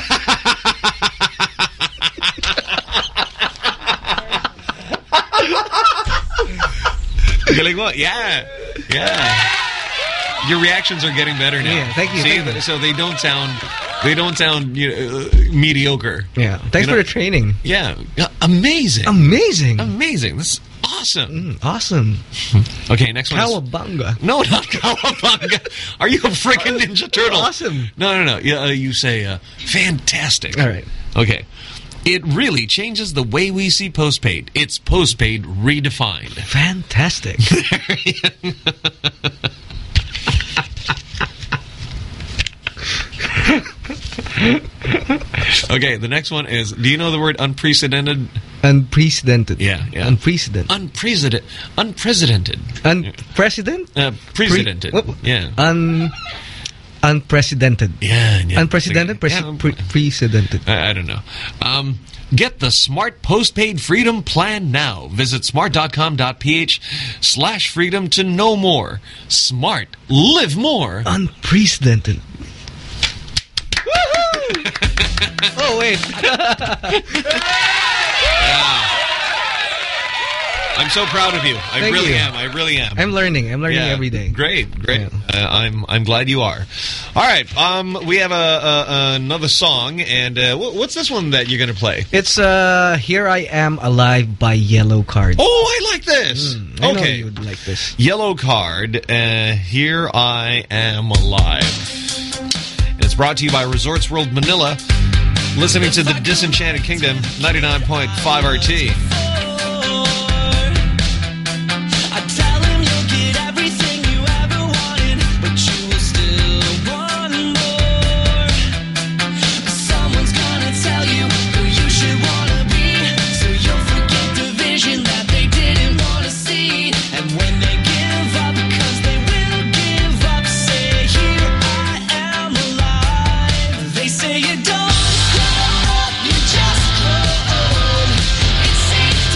Galing mo. Yeah. Yeah. Your reactions are getting better now. Yeah, thank you. See, Thank you. so they don't sound... They don't sound you know, uh, mediocre. Yeah. Thanks You know? for the training. Yeah. Uh, amazing. Amazing. Amazing. This is awesome. Mm, awesome. Okay, next one is... Cowabunga. No, not cowabunga. Are you a freaking Ninja Turtle? Awesome. No, no, no. Yeah, uh, you say uh, fantastic. All right. Okay. It really changes the way we see postpaid. It's postpaid redefined. Fantastic. Okay, the next one is, do you know the word unprecedented? Unprecedented. Yeah, yeah. Unprecedented. Unprecedented. Unprecedented. Unprecedented? Uh, precedented. Pre yeah. Un unprecedented. Yeah, yeah. Unprecedented? Pre Yeah. pre precedented. I, I don't know. Um, get the Smart Postpaid Freedom Plan now. Visit smart.com.ph slash freedom to know more. Smart. Live more. Unprecedented. Oh, wait. Yeah. I'm so proud of you. I Thank really you. am. I really am. I'm learning. I'm learning Yeah. every day. Great, great. Uh, I'm I'm glad you are. All right. Um, we have a, a another song, and uh, wh what's this one that you're gonna play? It's uh, Here I Am Alive by Yellow Card. Oh, I like this. Mm, I know okay, you'd like this. Yellow Card. Uh, Here I Am Alive. And it's brought to you by Resorts World Manila. Listening to the Disenchanted Kingdom, ninety-nine point five R T. Say you don't grow up, you just grow old. It's safe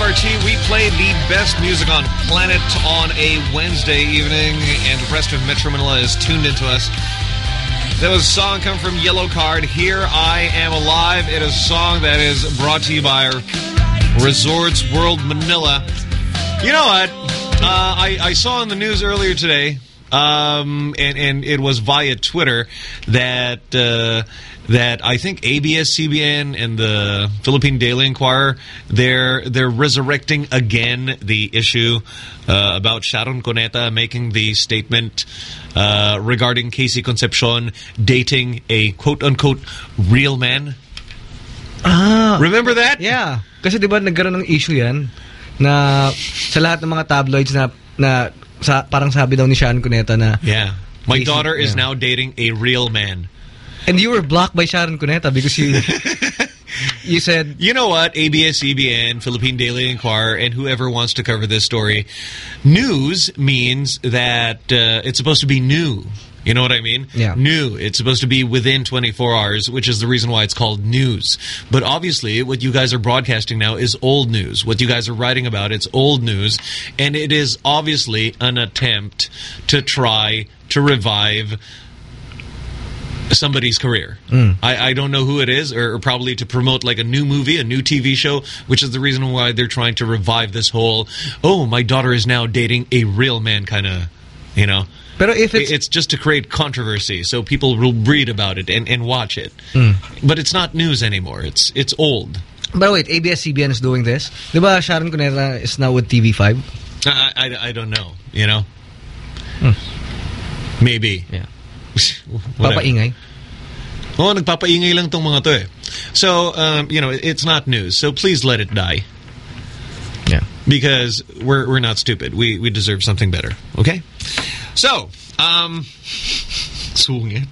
R T. We played the best music on planet on a Wednesday evening, and the rest of Metro Manila is tuned into us. That was a song coming from Yellow Card, Here I Am Alive. It is a song that is brought to you by Resorts World Manila. You know what? Uh, I, I saw in the news earlier today, um, and, and it was via Twitter, that uh, that I think A B S C B N and the Philippine Daily Inquirer, they're they're resurrecting again the issue uh, about Sharon Cuneta making the statement uh, regarding Casey Concepcion dating a quote-unquote real man. Ah, remember that? Yeah. Kasi diba nagkaroon ng issue yan na sa lahat ng mga tabloids na na sa, parang sabi daw ni Sharon Cuneta na yeah, my Casey, daughter is yeah. now dating a real man. And you were blocked by Sharon Cuneta because you you said... You know what? A B S C B N, Philippine Daily Inquirer, and whoever wants to cover this story, news means that uh, it's supposed to be new. You know what I mean? Yeah. New. It's supposed to be within twenty-four hours, which is the reason why it's called news. But obviously, what you guys are broadcasting now is old news. What you guys are writing about, it's old news. And it is obviously an attempt to try to revive somebody's career. Mm. I, I don't know who it is, or, or probably to promote like a new movie, a new T V show, which is the reason why they're trying to revive this whole, oh, my daughter is now dating a real man kind of, you know. But if it's... It's just to create controversy, so people will read about it and, and watch it. Mm. But it's not news anymore. It's it's old. But wait, A B S C B N is doing this? Diba Sharon Cuneta is now with T V five? I, I, I don't know, you know? Hmm. Maybe. Yeah. Papaingay. Oh, nagpapaingay lang tong mga to eh. So, um, you know, it's not news. So please let it die. Yeah. Because we're we're not stupid. We we deserve something better. Okay? So, um Sungit.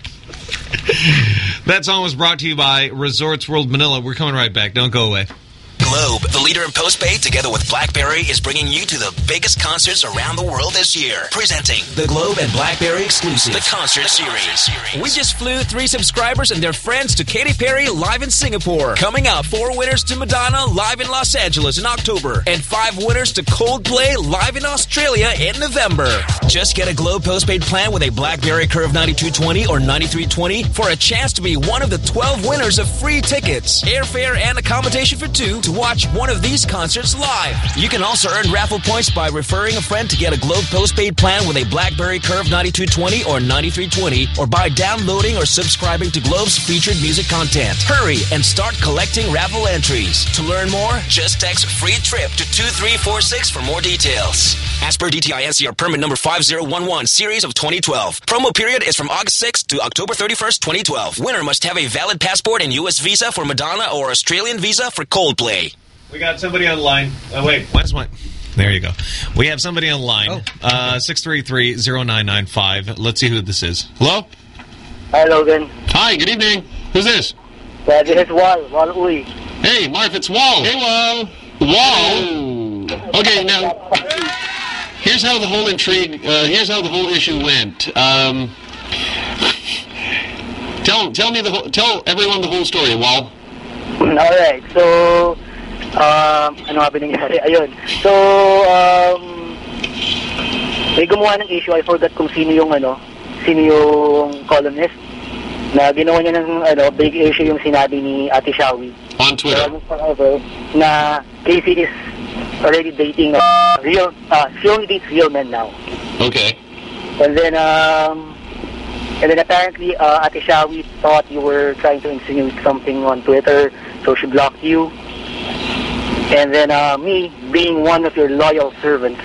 That song was brought to you by Resorts World Manila. We're coming right back. Don't go away. Globe, the leader in postpaid, together with BlackBerry, is bringing you to the biggest concerts around the world this year. Presenting the Globe and BlackBerry exclusive, the Concert Series. We just flew three subscribers and their friends to Katy Perry live in Singapore. Coming up, four winners to Madonna live in Los Angeles in October. And five winners to Coldplay live in Australia in November. Just get a Globe postpaid plan with a BlackBerry Curve ninety-two twenty or ninety-three twenty for a chance to be one of the twelve winners of free tickets, airfare, and accommodation for two to watch one of these concerts live. You can also earn raffle points by referring a friend to get a Globe postpaid plan with a BlackBerry Curve ninety-two twenty or ninety-three twenty, or by downloading or subscribing to Globe's featured music content. Hurry and start collecting raffle entries. To learn more, just text free trip to two three four six for more details. As per D T I N C R permit number five zero one one, series of twenty twelve. Promo period is from August sixth to October thirty-first, twenty twelve. Winner must have a valid passport and U S visa for Madonna or Australian visa for Coldplay. We got somebody on the line. Oh, wait. When's my... There you go. We have somebody on the line. Oh. Uh, six three three, zero nine nine five. Let's see who this is. Hello? Hi, Logan. Hi, good evening. Who's this? Uh, this is Wal. Wal Uy. Hey, Marv, it's Wal. Hey, Wal. Wal. Okay, now... Here's how the whole intrigue... Uh, here's how the whole issue went. Um... Tell, tell me the whole... Tell everyone the whole story, Wal. Alright, so... Um, ano nga binangyari? Ayun. So, um, may gumawa ng issue. I forgot kung sino yung, ano, sino yung columnist. Na ginawa niya ng, ano, big issue yung sinabi ni Ate Shawi. On Twitter. Forever, na Casey is already dating a real, uh, she only dates real men now. Okay. And then, um, and then apparently, uh, Ate Shawi thought you were trying to insinuate something on Twitter, so she blocked you. And then uh, me, being one of your loyal servants,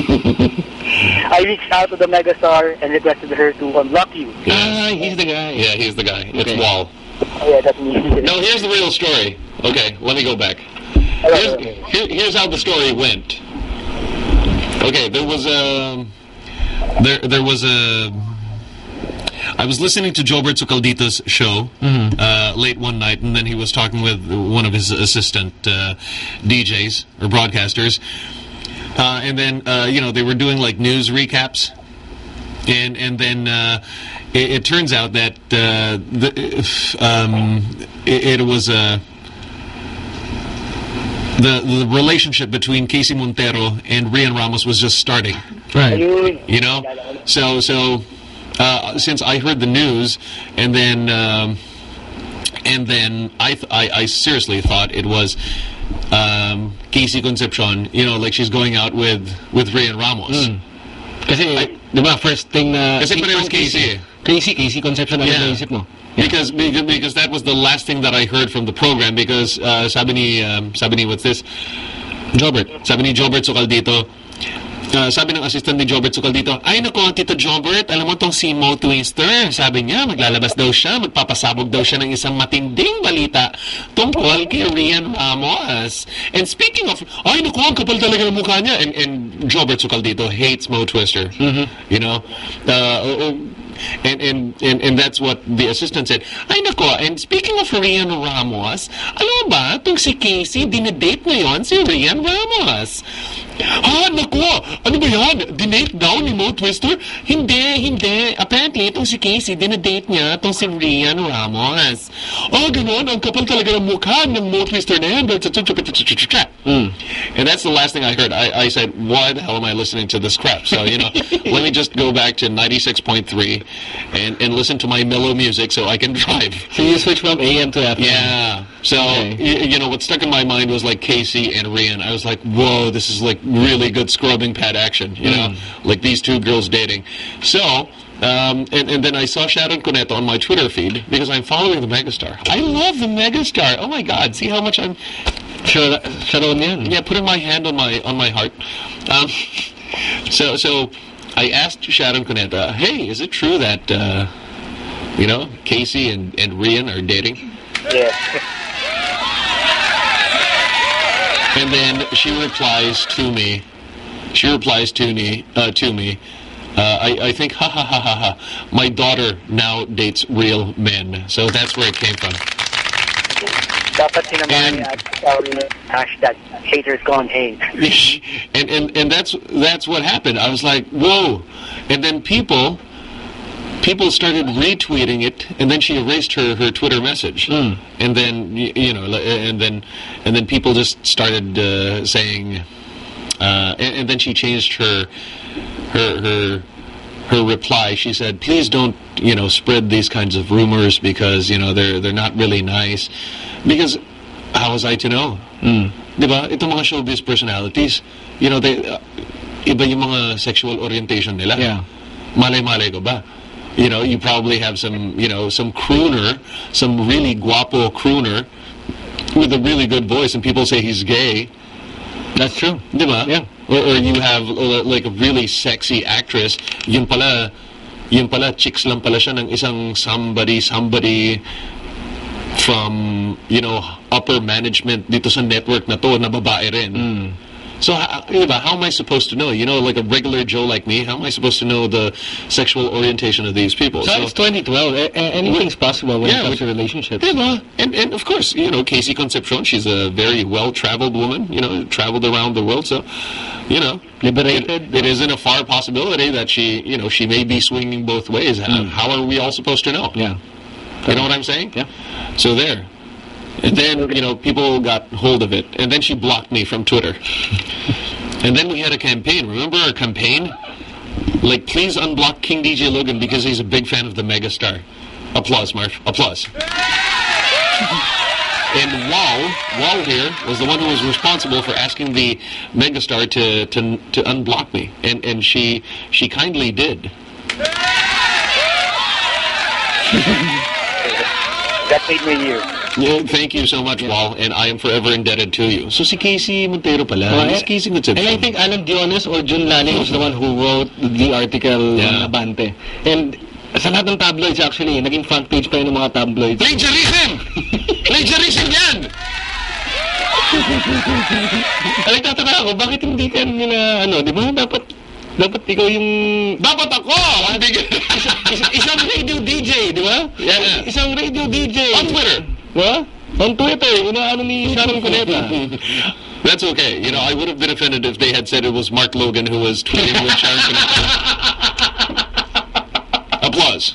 I reached out to the megastar and requested her to unblock you. Ah, he's the guy. Yeah, he's the guy. It's okay. Wal. Oh, yeah, that's me. No, here's the real story. Okay, let me go back. Here's, here, here's how the story went. Okay, there was a... There, there was a... I was listening to Gilberto Caldito's show mm-hmm. uh, late one night, and then he was talking with one of his assistant uh, D Js or broadcasters. Uh, and then, uh, you know, they were doing, like, news recaps. And and then uh, it, it turns out that uh, the, um, it, it was a... the the relationship between Casey Montero and Rian Ramos was just starting. Right. You know? So, so uh, since I heard the news, and then um, and then I, th I I seriously thought it was um, Casey Concepcion. You know, like she's going out with with Rian Ramos. Mm. Kasi, di ba, first thing na... Kasi parehas Casey. Casey, Casey Concepcion agad Yeah. naisip mo. Because, because because that was the last thing that I heard from the program. Because uh, sabi ni um, sabi ni what's this? Jobert. Sabi ni Jobert Socaldito. Uh, sabi ng assistant ni Jobert Socaldito, ay nako, Tito Jobert, alam mo tong si Mo Twister. Sabi niya, maglalabas daw siya, magpapasabog daw siya ng isang matinding balita tungkol kay Rian Ramos. And speaking of, ay nako, ang kapal talaga ng mukha niya. And, and Jobert Socaldito hates Mo Twister. Mm-hmm. You know? Uh, And, and and and that's what the assistant said. Ay nako, and speaking of Rian Ramos, alam mo ba, itong si Casey, dinedate ngayon si Rian Ramos. Ah, nako, ano ba yan? Dinate daw ni Mo Twister? Hindi, hindi. Apparently, itong si Casey, dinedate niya itong si Rian Ramos. Oh, gano'n, ang kapal talaga ng mukha ng Mo Twister na yan. Mm. And that's the last thing I heard. I, I said, why the hell am I listening to this crap? So, you know, let me just go back to ninety-six point three and, and listen to my mellow music so I can drive. So you switch from A M to F M? Yeah. So, okay. you, you know, what stuck in my mind was like Casey and Rian. I was like, whoa, this is like really good scrubbing pad action, you know, mm. like these two girls dating. So, um, and, and then I saw Sharon Cuneta on my Twitter feed because I'm following the megastar. I love the megastar. Oh my God, see how much I'm... Sharon, yeah, putting my hand on my on my heart. Um, so, so I asked Sharon Cuneta, hey, is it true that, uh, you know, Casey and, and Rian are dating? Yeah. And then she replies to me, she replies to me, uh, to me, uh, I, I think, ha ha ha ha ha, my daughter now dates real men. So that's where it came from. Dapat sinamahan niya at hashtag haters gone hate. and, and, and that's, that's what happened. I was like, whoa. And then people... People started retweeting it, and then she erased her, her Twitter message, mm. and then you, you know, and then and then people just started uh, saying, uh, and, and then she changed her her her her reply. She said, "Please don't you know spread these kinds of rumors because you know they're they're not really nice." Because how was I to know? Mm. Diba? Itong mga showbiz personalities, you know, they uh, iba yung mga sexual orientation nila. Yeah. Malay-malay ko ba? You know, you probably have some, you know, some crooner, some really guapo crooner with a really good voice, and people say he's gay. That's true. Diba? Yeah. Or, or you have, uh, like, a really sexy actress. Yun pala, yun pala, chicks lang pala siya ng isang somebody, somebody from, you know, upper management dito sa network na to, na babae rin. Mm. So, how, how am I supposed to know? You know, like a regular Joe like me, how am I supposed to know the sexual orientation of these people? So, so it's twenty twelve. A anything's possible when yeah, it comes to relationships. Yeah, and, and of course, you know, Casey Concepcion, she's a very well-traveled woman, you know, traveled around the world, so, you know, liberated. It, it isn't a far possibility that she, you know, she may be swinging both ways. Mm. How are we all supposed to know? Yeah. You know what I'm saying? Yeah. So there. And then, you know, people got hold of it. And then she blocked me from Twitter. And then we had a campaign. Remember our campaign? Like, please unblock King D J Logan because he's a big fan of the megastar. Applause, Marsh. Applause. And Wal, Wal here, was the one who was responsible for asking the megastar to, to, to unblock me. And, and she, she kindly did. That made me year. Yeah, thank you so much, Wal, and I am forever indebted to you. So si Casey Montero pala, oh, si Casey Concepcion. And I think Alan Dionis or Jun Laning was the one who wrote the article yeah. on Abante. And sa lahat ng tabloids actually, naging front page pa yun ng mga tabloids. Plagiarism! Plagiarism yan! Alam, tataka ako, bakit hindi ka nila, ano, di ba, dapat Dapat ikaw yung... Dapat ako! Isa, isa, isang radio D J, di ba? Yeah. Isang radio D J. On Twitter. Di ba? On Twitter. Inaano ni Sharon Cuneta. That's okay. You know, I would have been offended if they had said it was Mark Logan who was tweeting with Sharon Cuneta. Applause.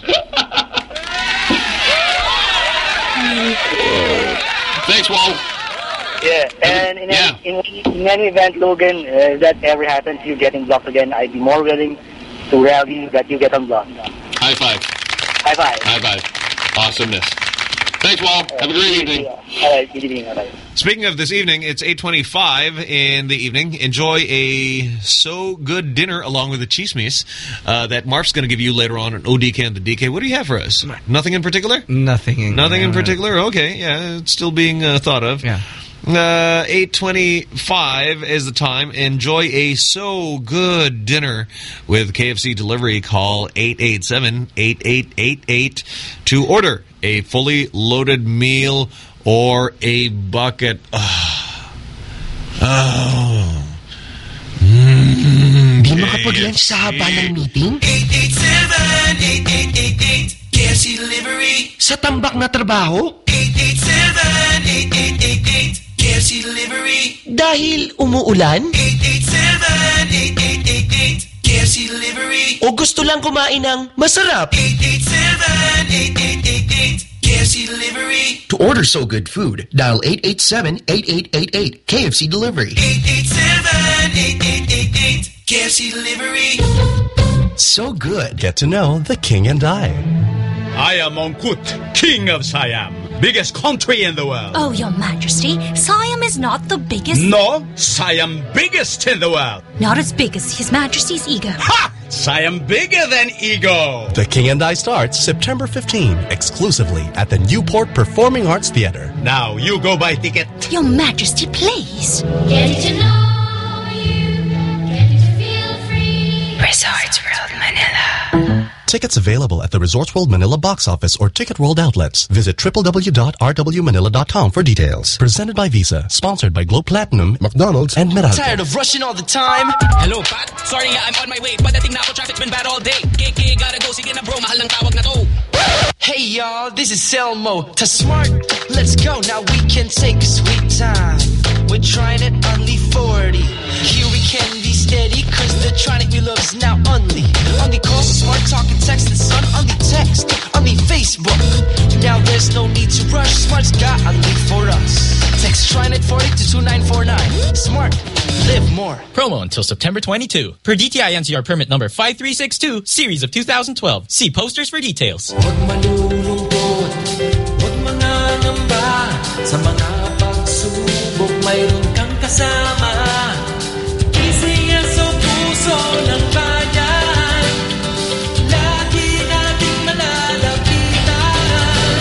Thanks, Wal. Yeah, and in, yeah. Any, in, in any event, Logan, uh, if that ever happens, you getting blocked again, I'd be more willing to rally you that you get unblocked. High five. High five. High five. Awesomeness. Thanks, Wall. Have a great evening. All right, good evening. All right. Speaking of this evening, it's eight twenty-five in the evening. Enjoy a so good dinner along with the chismis uh, that Marf's going to give you later on an O D K and the D K. What do you have for us? Nothing in particular? Nothing in Nothing in uh, particular? Okay, yeah, it's still being uh, thought of. Yeah. Uh, eight twenty-five is the time. Enjoy a so good dinner with K F C delivery. Call eight eight seven, eight eight eight eight to order a fully loaded meal or a bucket. Oh. oh. Mm, Di makapag-lunch sa haba ng meeting? eight eight seven, eight eight eight eight K F C delivery. Sa tambak na trabaho? eight eight seven, eight eight eight eight K F C delivery. Dahil umuulan? eight eight seven, eight eight eight eight K F C delivery. O gusto lang kumain ng masarap? eight eight seven, eight eight eight eight K F C delivery. To order so good food, dial eight eight seven, eight eight eight eight K F C delivery. eight eight seven, eight eight eight eight K F C delivery. So good. Get to know the King and I. I am Mongkut, King of Siam, biggest country in the world. Oh, Your Majesty, Siam is not the biggest... No, Siam biggest in the world. Not as big as His Majesty's ego. Ha! Siam bigger than ego. The King and I starts September fifteenth, exclusively at the Newport Performing Arts Theater. Now, you go buy ticket. Your Majesty, please. Getting to know you, getting to feel free. Resorts World Manila. Tickets available at the Resorts World Manila box office or Ticket World outlets. Visit w w w dot r w manila dot com for details. Presented by Visa. Sponsored by Globe Platinum, McDonald's, and Meralco. Tired of rushing all the time? Hello, Pat? Sorry nga, I'm on my way. Padating na ako, traffic's been bad all day. K K, gotta go. Sige na bro, mahal ng tawag na to. Hey y'all, this is Selmo. To Smart, let's go. Now we can take a sweet time. We're trying it only forty. Here we can be steady, cause the tronic we love is now only. Only calls to Smart Talk and text and son. Only text, only Facebook. Now there's no need to rush. Smart's got only for us. Text TriNet forty to two nine four nine. Smart, live more. Promo until September twenty-second. Per D T I N C R permit number five three six two, series of two thousand twelve. See posters for details. Huwag malulungkot, huwag mangangamba. Sa mga pagsubok, mayroon kang kasama. Isiya sa puso ng bayan. Lagi nating malalapitan.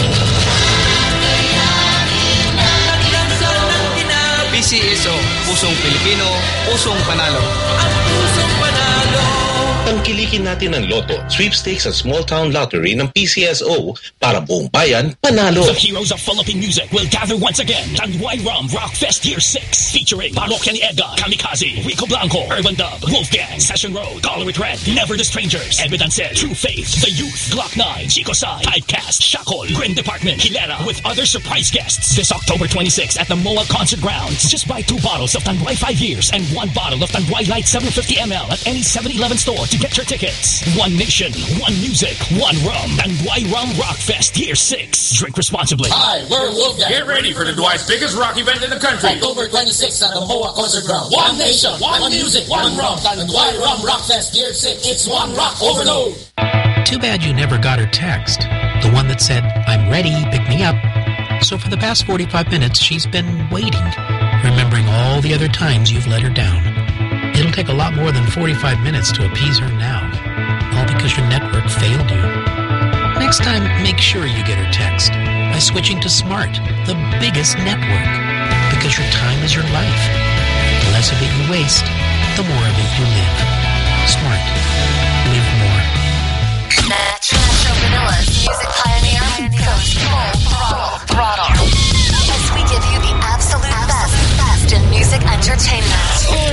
Naglansan ng kinabig. P C S O, pusong Pilipino, pusong panalo. Ang pusong panalo. Tangkilikin natin ang Lotto, sweepstakes at small town lottery ng P C S O para buong bayan panalo. The heroes of Philippine music will gather once again. Tanduay Rum Rock Fest Year six, featuring Parokya ni Edgar, Kamikaze, Rico Blanco, Urban Dub, Wolfgang, Session Road, Color It Red, Never the Strangers, Evidence Said, True Faith, The Youth, Glock nine, Chico Sai, Typecast, Shakol, Grim Department, Hilera, with other surprise guests this October twenty-sixth at the M O A Concert Grounds. Just buy two bottles of Tanduay five years and one bottle of Tanduay Light seven fifty milliliters at any seven eleven store to get your tickets. One nation, one music, one rum. Tanduay Rum Rock Fest Year six. Drink responsibly. Hi, we're Wolfgang. Get ready for the Tanduay's biggest rock event in the country. October twenty-sixth at the M O A Concert Ground. One nation, one music, one rum. Tanduay Rum Rock Fest Year six. It's one rock overload. Too bad you never got her text. The one that said, I'm ready, pick me up. So for the past forty-five minutes, she's been waiting, remembering all the other times you've let her down. It'll take a lot more than forty-five minutes to appease her now, all because your network failed you. Next time, make sure you get her text by switching to Smart, the biggest network, because your time is your life. The less of it you waste, the more of it you live. Smart. Live more. Metro Manila's music pioneer goes full throttle, throttle. As we give you the absolute best, best in music entertainment.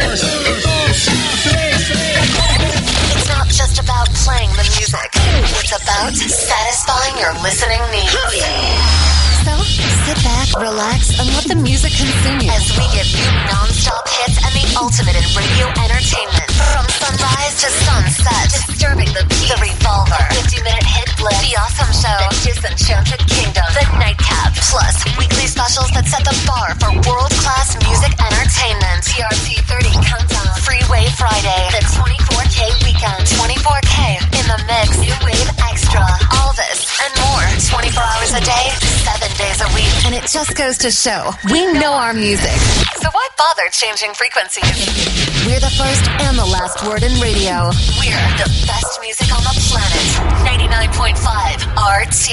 It's not just about playing the music. It's about satisfying your listening needs. So, sit back, relax, and let the music consume you as we give you non-stop hits and the ultimate in radio entertainment. From sunrise to sunset, disturbing the peace, the Revolver, fifty-minute hit list, the Awesome Show, the Disenchanted Kingdom, the Nightcap, plus weekly specials that set the bar for world It just goes to show we know our music. So why bother changing frequencies? We're the first and the last word in radio. We're the best music on the planet. ninety-nine point five R T.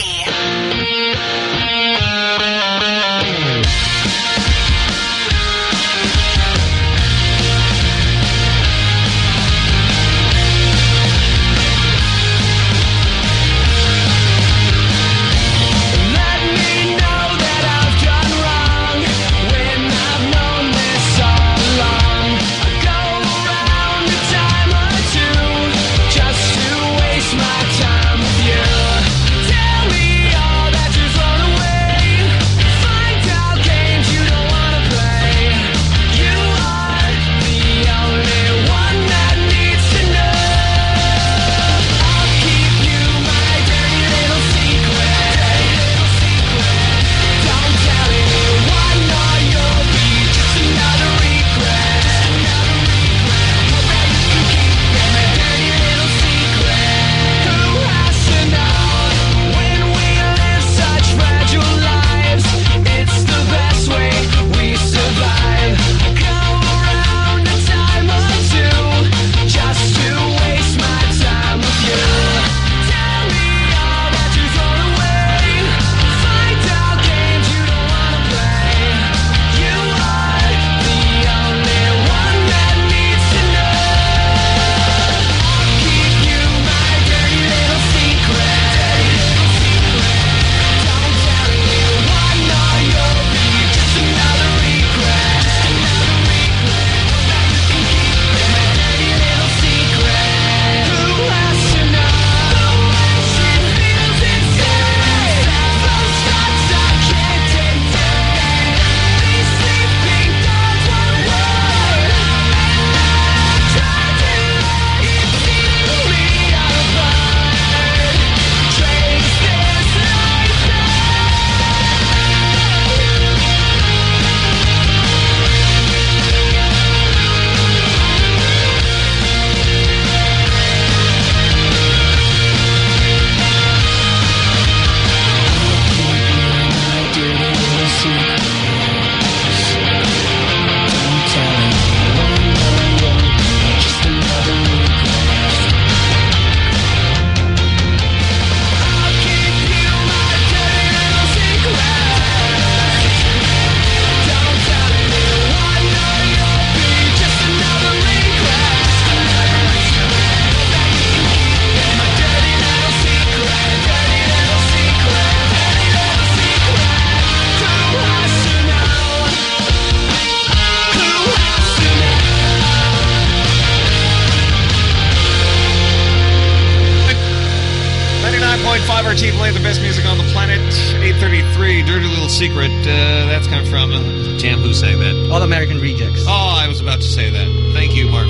R T playing the best music on the planet. eight thirty-three, Dirty Little Secret. Uh, that's coming from... Uh, damn, who sang that? All American Rejects. Oh, I was about to say that. Thank you, Marv.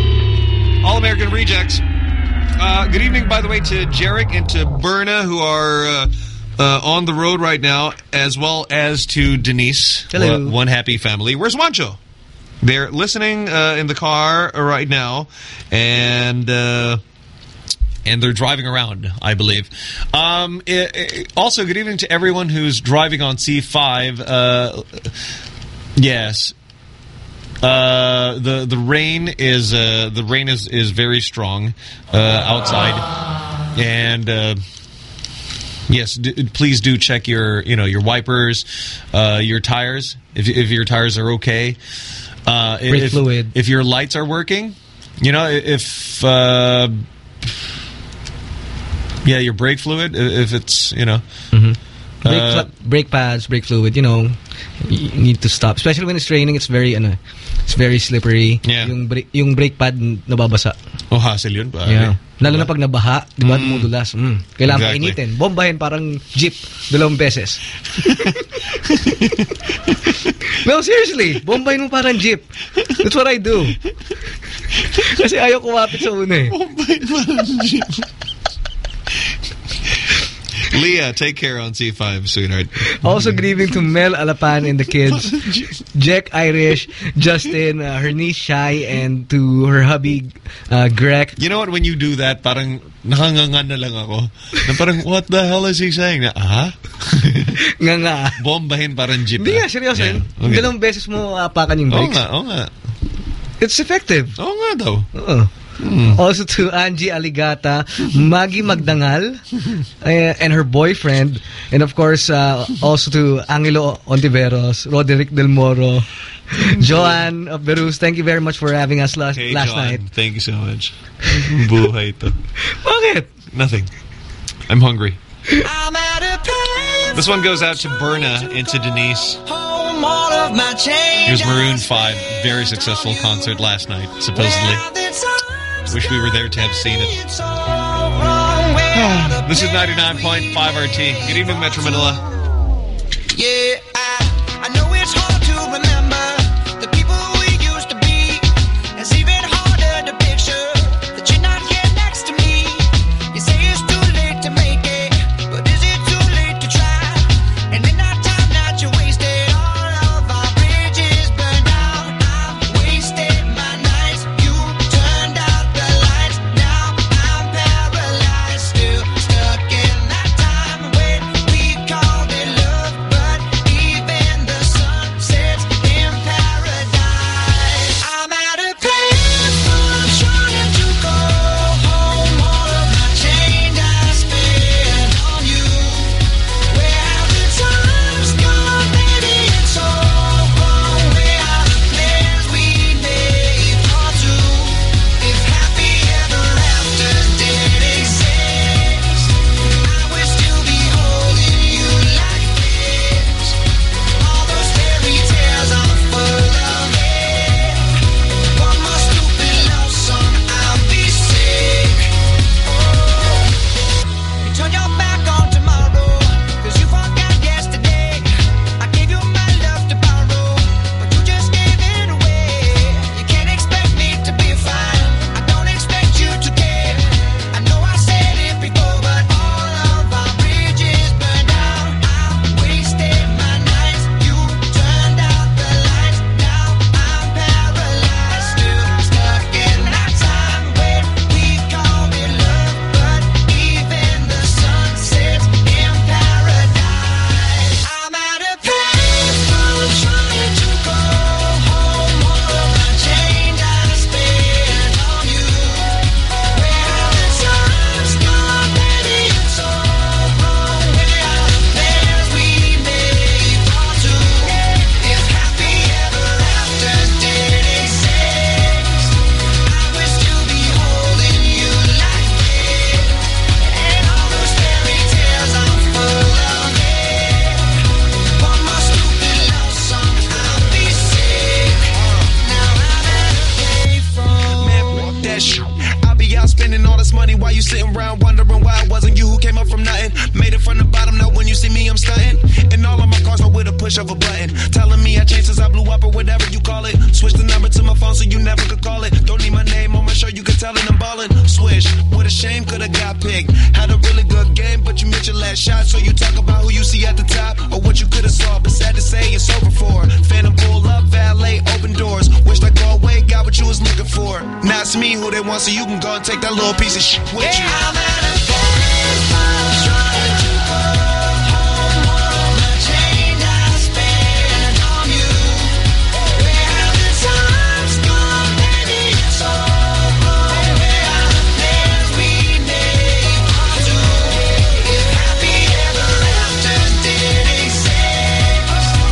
All American Rejects. Uh, good evening, by the way, to Jarek and to Berna, who are uh, uh, on the road right now, as well as to Denise. Hello. One, one happy family. Where's Wancho? They're listening uh, in the car right now, and... Uh, And they're driving around, I believe. Um, it, it, also, good evening to everyone who's driving on C five. Uh, yes, uh, the the rain is uh, the rain is is very strong uh, outside, and uh, yes, d please do check your you know your wipers, uh, your tires if if your tires are okay. Uh, Brake if, fluid. If your lights are working, you know if. Uh, Yeah, your brake fluid, if it's, you know. Mm-hmm. Brake, uh, brake pads, brake fluid, you know, you need to stop. Especially when it's raining, it's very, ano, it's very slippery. Yeah. Yung, brake, yung brake pad nababasa. Oh, hassle yun. Ba? Yeah. Lalo na pag nabaha, di ba, mm. dumudulas. Mm. Kailangan Exactly. painitin. Bombahin parang jeep, dalawang beses. No, seriously. Bombahin mo parang jeep. That's what I do. Kasi ayaw kumapit sa una eh. Bombahin parang jeep. Leah, take care on C five, sweetheart. Also, good evening to Mel Alapan and the kids. Jack Irish, Justin, uh, her niece Shai, and to her hubby, uh, Greg. You know what? When you do that, parang nakangangan na lang ako. Na parang, what the hell is he saying? Na, ah? Nga nga. Bombahin parang jeep. Hindi nga, seryoso. Yeah. Okay. Dalawang beses mo apakan yung brakes. Oo nga, oo nga. It's effective. Oo nga daw. Oo. Mm. Also to Angie Aligata, Maggie Magdangal, uh, and her boyfriend, and of course uh, also to Angelo Ontiveros, Roderick Del Moro, Joanne of Berus. Thank you very much for having us last hey, last John, night. Thank you so much. Buhay to. Bakit? Nothing. I'm hungry. This one goes out to Berna and to Denise. Here's Maroon five. Very successful concert last night, supposedly. Wish we were there to have seen it. This is ninety-nine point five R T. Good evening, Metro Manila. Yeah, I, I know it's hard to remember the people we used to be. It's even harder to picture that you're not here next to me. You say it's too late to make it, but is it too late to try? And in that time that you wasted, all of our bridges burned out. I've wasted my nights. You turned out the lights. Now I'm paralyzed, still stuck in that time when we called it love. But even the sun sets in paradise. I'm at a place where I'm trying to go home. All of my change I spent on you. Where have the times gone? Maybe it's all wrong. Where are the plans we made for two? If happy ever after did exist, I would still be holding you like this. All those fairy tales are full of it. One more stupid love song, I'll be sick. Oh, you turn your back on tomorrow, 'cause you forgot yesterday. I gave you my love to borrow, but you just gave it away. You can't expect me to be fine. I don't expect you to care. I know I said it before, but all of our bridges burned out. I wasted my nights. You turned out the lights. Now I'm paralyzed, still stuck in that time when we called it love. But even the sun sets in paradise. I'm at a place where I'm trying to go home. All of my change I spent on you. Where have the times gone? Maybe it's all wrong. Where are the plans we made for two? If happy ever after did exist, I would still be holding you like this. And all those fairy tales are full of it. One more stupid love song, I'll be sick. Now I'm at a payphone. Man, fuck that shit. I'll be out spending all this money while you sitting around wondering why it wasn't you who came up from nothing. Made it from the bottom, now when you see me, I'm stunting. And all of my cars are with a push of a button. Telling me I changed since I blew up or whatever you call it. Switch the number to my phone so you never could call it. Don't need my name on my shirt, you can tell it I'm ballin'. Swish, what a shame, could've got picked. Had a really good game, but you missed your last shot. So you talk about who you see at the top or what you could've saw. But sad to say, it's over for. Phantom pull up, valet, open doors. Wished I go away, got what you was looking for. Now it's me who they want, so you can go and take that little piece of shit with you. I'm at a place where I'm trying to go home. All of my change I spent on you. Where have the times gone? Maybe it's all wrong. Where are the plans we made for two? If happy ever after did exist,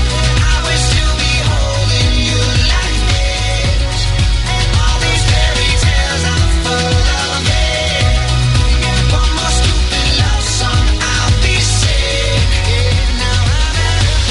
I would still be holding you like this. And all these fairy tales are full of it. One more stupid love song, I'll be sick. Now I'm at a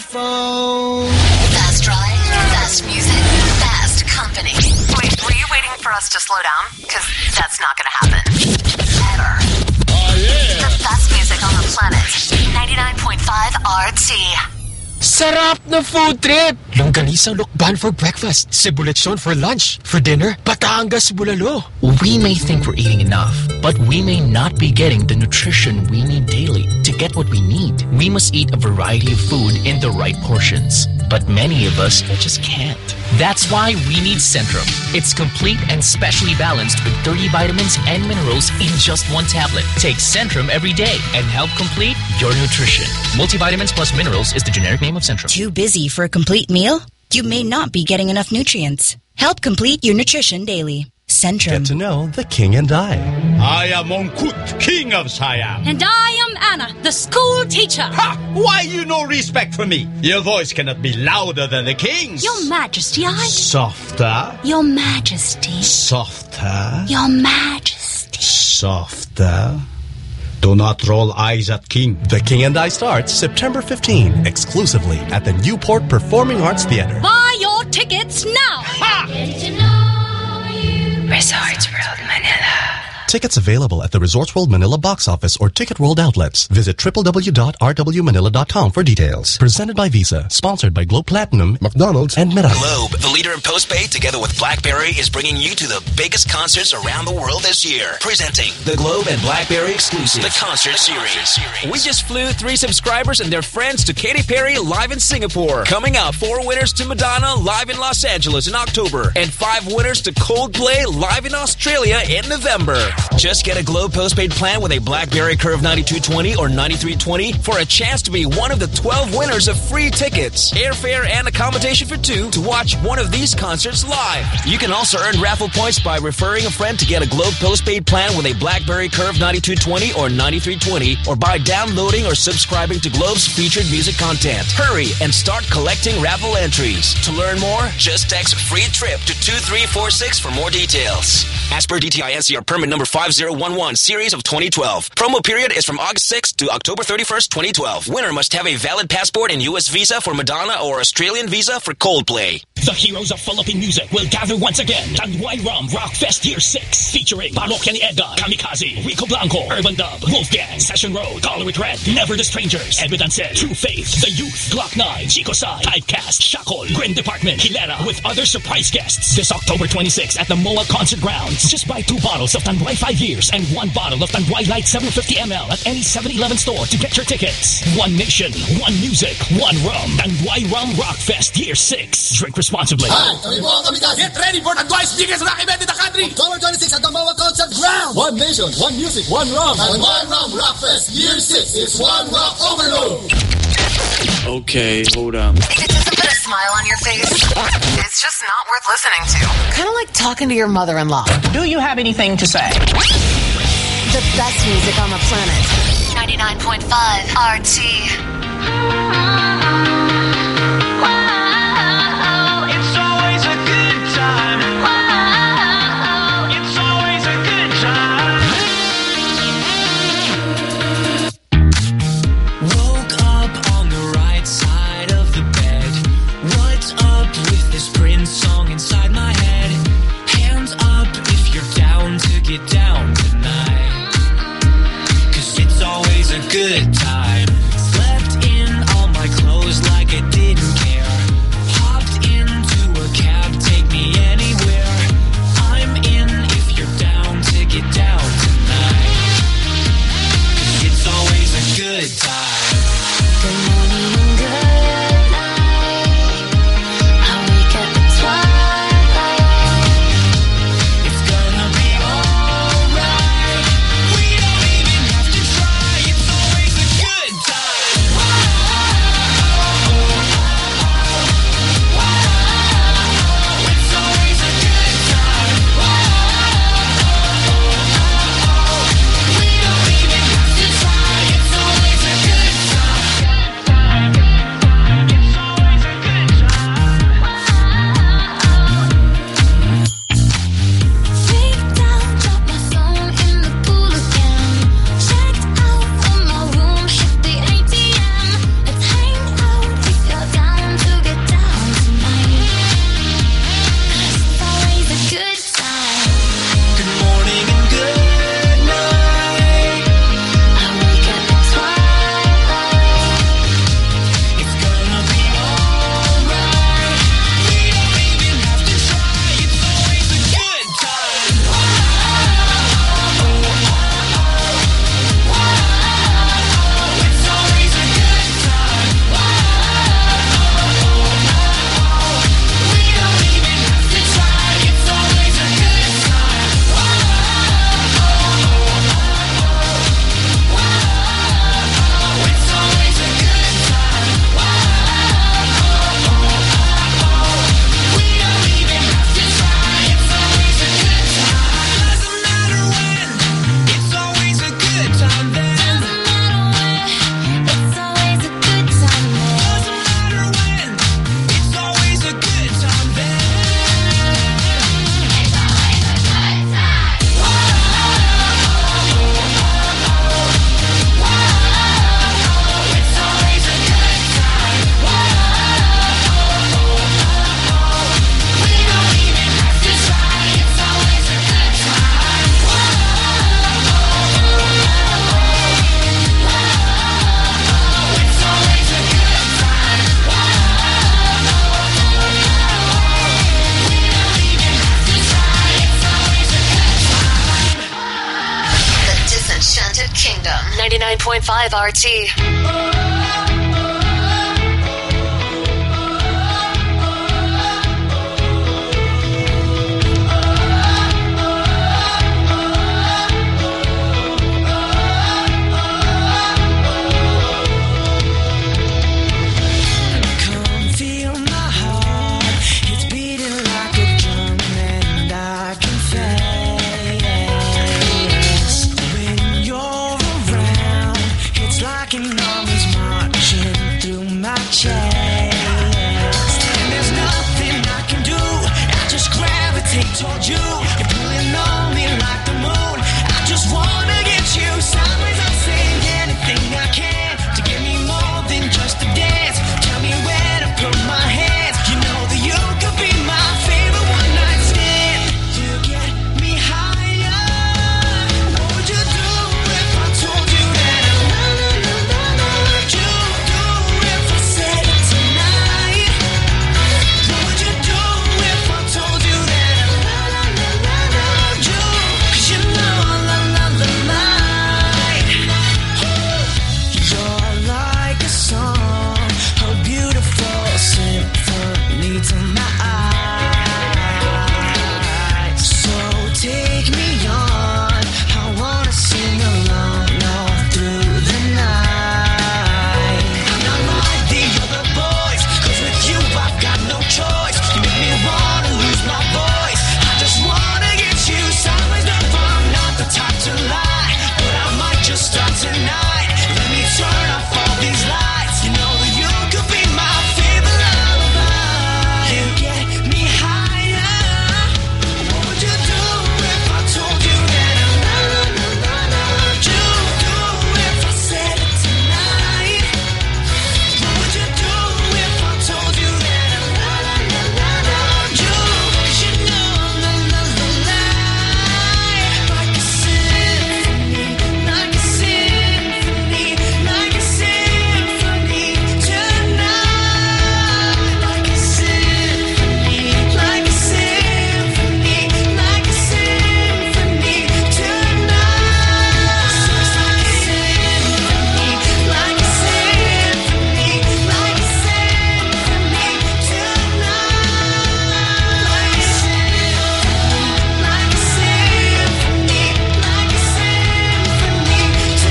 payphone. Fast drive, fast music, fast company. Wait, were you waiting for us to slow down? Because that's not going to happen. Ever. Oh, yeah. The best music on the planet. ninety-nine point five R T. Sarap na food trip! Longganisa Lukban for breakfast, Cebu lechon for lunch, for dinner, Batangas bulalo. We may think we're eating enough, but we may not be getting the nutrition we need daily. To get what we need, we must eat a variety of food in the right portions. But many of us just can't. That's why we need Centrum. It's complete and specially balanced with thirty vitamins and minerals in just one tablet. Take Centrum every day and help complete your nutrition. Multivitamins plus minerals is the generic name of Centrum. Too busy for a complete meal? You may not be getting enough nutrients. Help complete your nutrition daily. Centrum. Get to know the King and I. I am Mongkut, King of Siam. And I am Anna, the school teacher. Ha! Why you no respect for me? Your voice cannot be louder than the king's. Your Majesty, I... Softer. Your Majesty. Softer. Your Majesty. Softer. Do not roll eyes at King. The King and I starts September fifteenth, exclusively at the Newport Performing Arts Theater. Buy your tickets now. Ha! Resorts World Manila. Tickets available at the Resorts World Manila box office or Ticket World outlets. Visit w w w dot r w manila dot com for details. Presented by Visa. Sponsored by Globe Platinum, McDonald's, and Meraki. Globe, the leader in postpaid, together with BlackBerry, is bringing you to the biggest concerts around the world this year. Presenting the Globe and BlackBerry exclusive, the Concert Series. We just flew three subscribers and their friends to Katy Perry live in Singapore. Coming up, four winners to Madonna live in Los Angeles in October. And five winners to Coldplay live in Australia in November. Just get a Globe postpaid plan with a BlackBerry Curve ninety-two twenty or ninety-three twenty for a chance to be one of the twelve winners of free tickets, airfare, and accommodation for two to watch one of these concerts live. You can also earn raffle points by referring a friend to get a Globe postpaid plan with a BlackBerry Curve ninety-two twenty or ninety-three twenty, or by downloading or subscribing to Globe's featured music content. Hurry and start collecting raffle entries. To learn more, just text free trip to two three four six for more details. As per D T I N C R permit number five zero one one, series of twenty twelve. Promo period is from August sixth to October thirty-first, twenty twelve. Winner must have a valid passport and U S visa for Madonna or Australian visa for Coldplay. The heroes of Philippine music will gather once again. Tanduay Rum Rock Fest Year six, featuring Parokya ni Edgar, Kamikaze, Rico Blanco, Urban Dub, Wolfgang, Session Road, Color With Red, Never the Strangers, Evidence, True Faith, The Youth, Glock nine, Chico Sai, Typecast, Shakol, Grin Department, Hilera, with other surprise guests. This October twenty-sixth at the M O A Concert Grounds. Just buy two bottles of Tanduay five years and one bottle of Tanduay Light seven fifty milliliters at any seven eleven store to get your tickets. One nation, one music, one rum. Tanduay Rum Rock Fest Year six. Drink responsibly. Hi, kami po ang Kamikaze. Get ready for Tanduay's biggest rock event in the country. October twenty-sixth at the M O A Concert Ground. One nation, one music, one rum. Tanduay Rum Rock Fest Year six. It's one rock overload. Okay, hold on. It doesn't put a smile on your face. It's just not worth listening to. Kind of like talking to your mother-in-law. Do you have anything to say? The best music on the planet. ninety-nine point five R T. It's always a good time. It's always a good time. Woke up on the right side of the bed. What's up with this Prince song inside my head? Hands up if you're down to get down tonight. 'Cause it's always a good time. Slept in all my clothes like I didn't care. Hopped into a cab, take me anywhere. I'm in if you're down to get down tonight. 'Cause it's always a good time. Good morning and good night. I wake at the twilight. It's gonna be alright. We don't even have to try. It's always a good Kingdom, ninety-nine point five R T. Told you, you're pulling on me like the moon. I just wanna get you sideways. I'm saying anything I can to give me more than just a dance. Tell me where to put my hands. You know that you could be my favorite one night stand. You get me higher. What would you do if I told you that I loved you? What would you do if I said it tonight? What would you do if I told you that? To my eyes, so take me on. I wanna sing along all through the night. I'm not like the other boys, 'cause with you I've got no choice. You make me wanna lose my voice. I just wanna get you sideways. No, I'm not the type to lie, but I might just start tonight. Let me turn off all these lights. You know that you could be my favorite lullaby. You get me higher. What would you do if I told you that I loved you? If I said it tonight? What would you do if I told you that I loved you? 'Cause you know I love the light. Like a symphony, like a symphony, like a symphony tonight. Like a symphony, like a symphony, like a symphony tonight. Like a symphony, like a symphony, like a symphony tonight. Like a symphony, like a symphony, like a symphony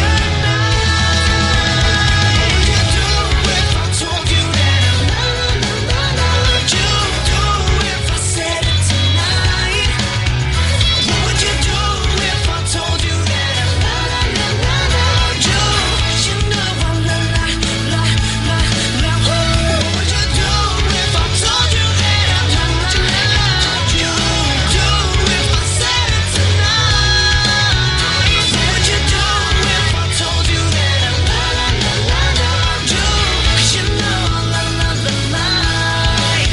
tonight. What would you do if I told you that I loved you? If I said it tonight? What would you do if I told you that I loved you? You know I la la la la la. What would you do if I told you that I loved you? If I said it tonight? What would you do if I told you that I loved you? 'Cause you know I love the light.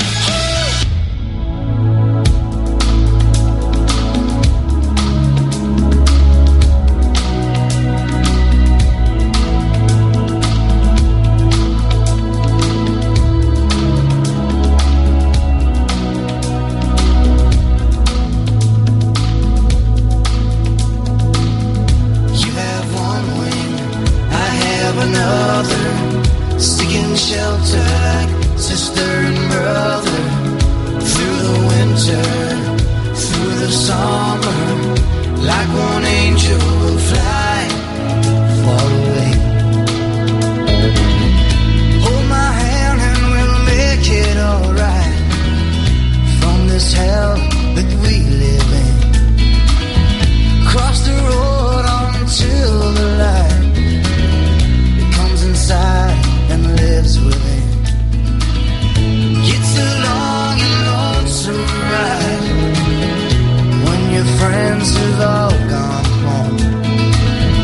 You have one wing, I have another. Seeking shelter like sister and brother. Through the winter, through the summer, like one angel will fly far away. Hold my hand and we'll make it alright. From this hell that we live in, cross the road until the light comes inside and lives within. It's a long and lonesome ride when your friends have all gone home.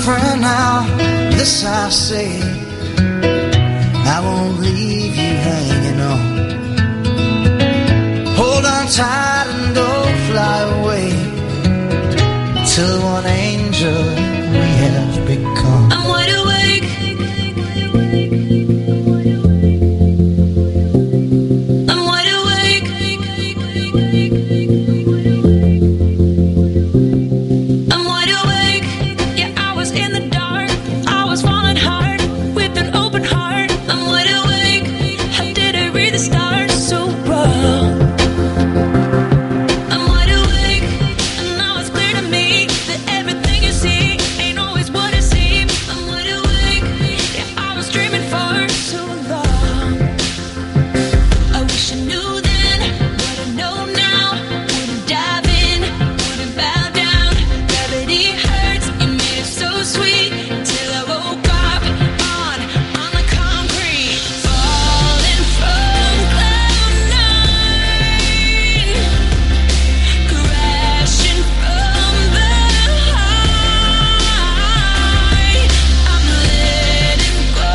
friend now, this I say, I won't leave you hanging on. Hold on tight and don't fly away till one angel we have become. I'm wide awake. I'm wide awake. I'm wide awake. Yeah, I was in the dark. I was falling hard with an open heart. I'm wide awake. How did I read the stars so wrong? I'm wide awake, and now it's clear to me that everything you see ain't always what it seems. I'm wide awake. Yeah, I was dreaming for so long. I wish I knew then what I know now. Wouldn't dive in, wouldn't bow down. Gravity hurts, you made it so sweet till I woke up on on the concrete, falling from cloud nine, crashing from the high. I'm letting go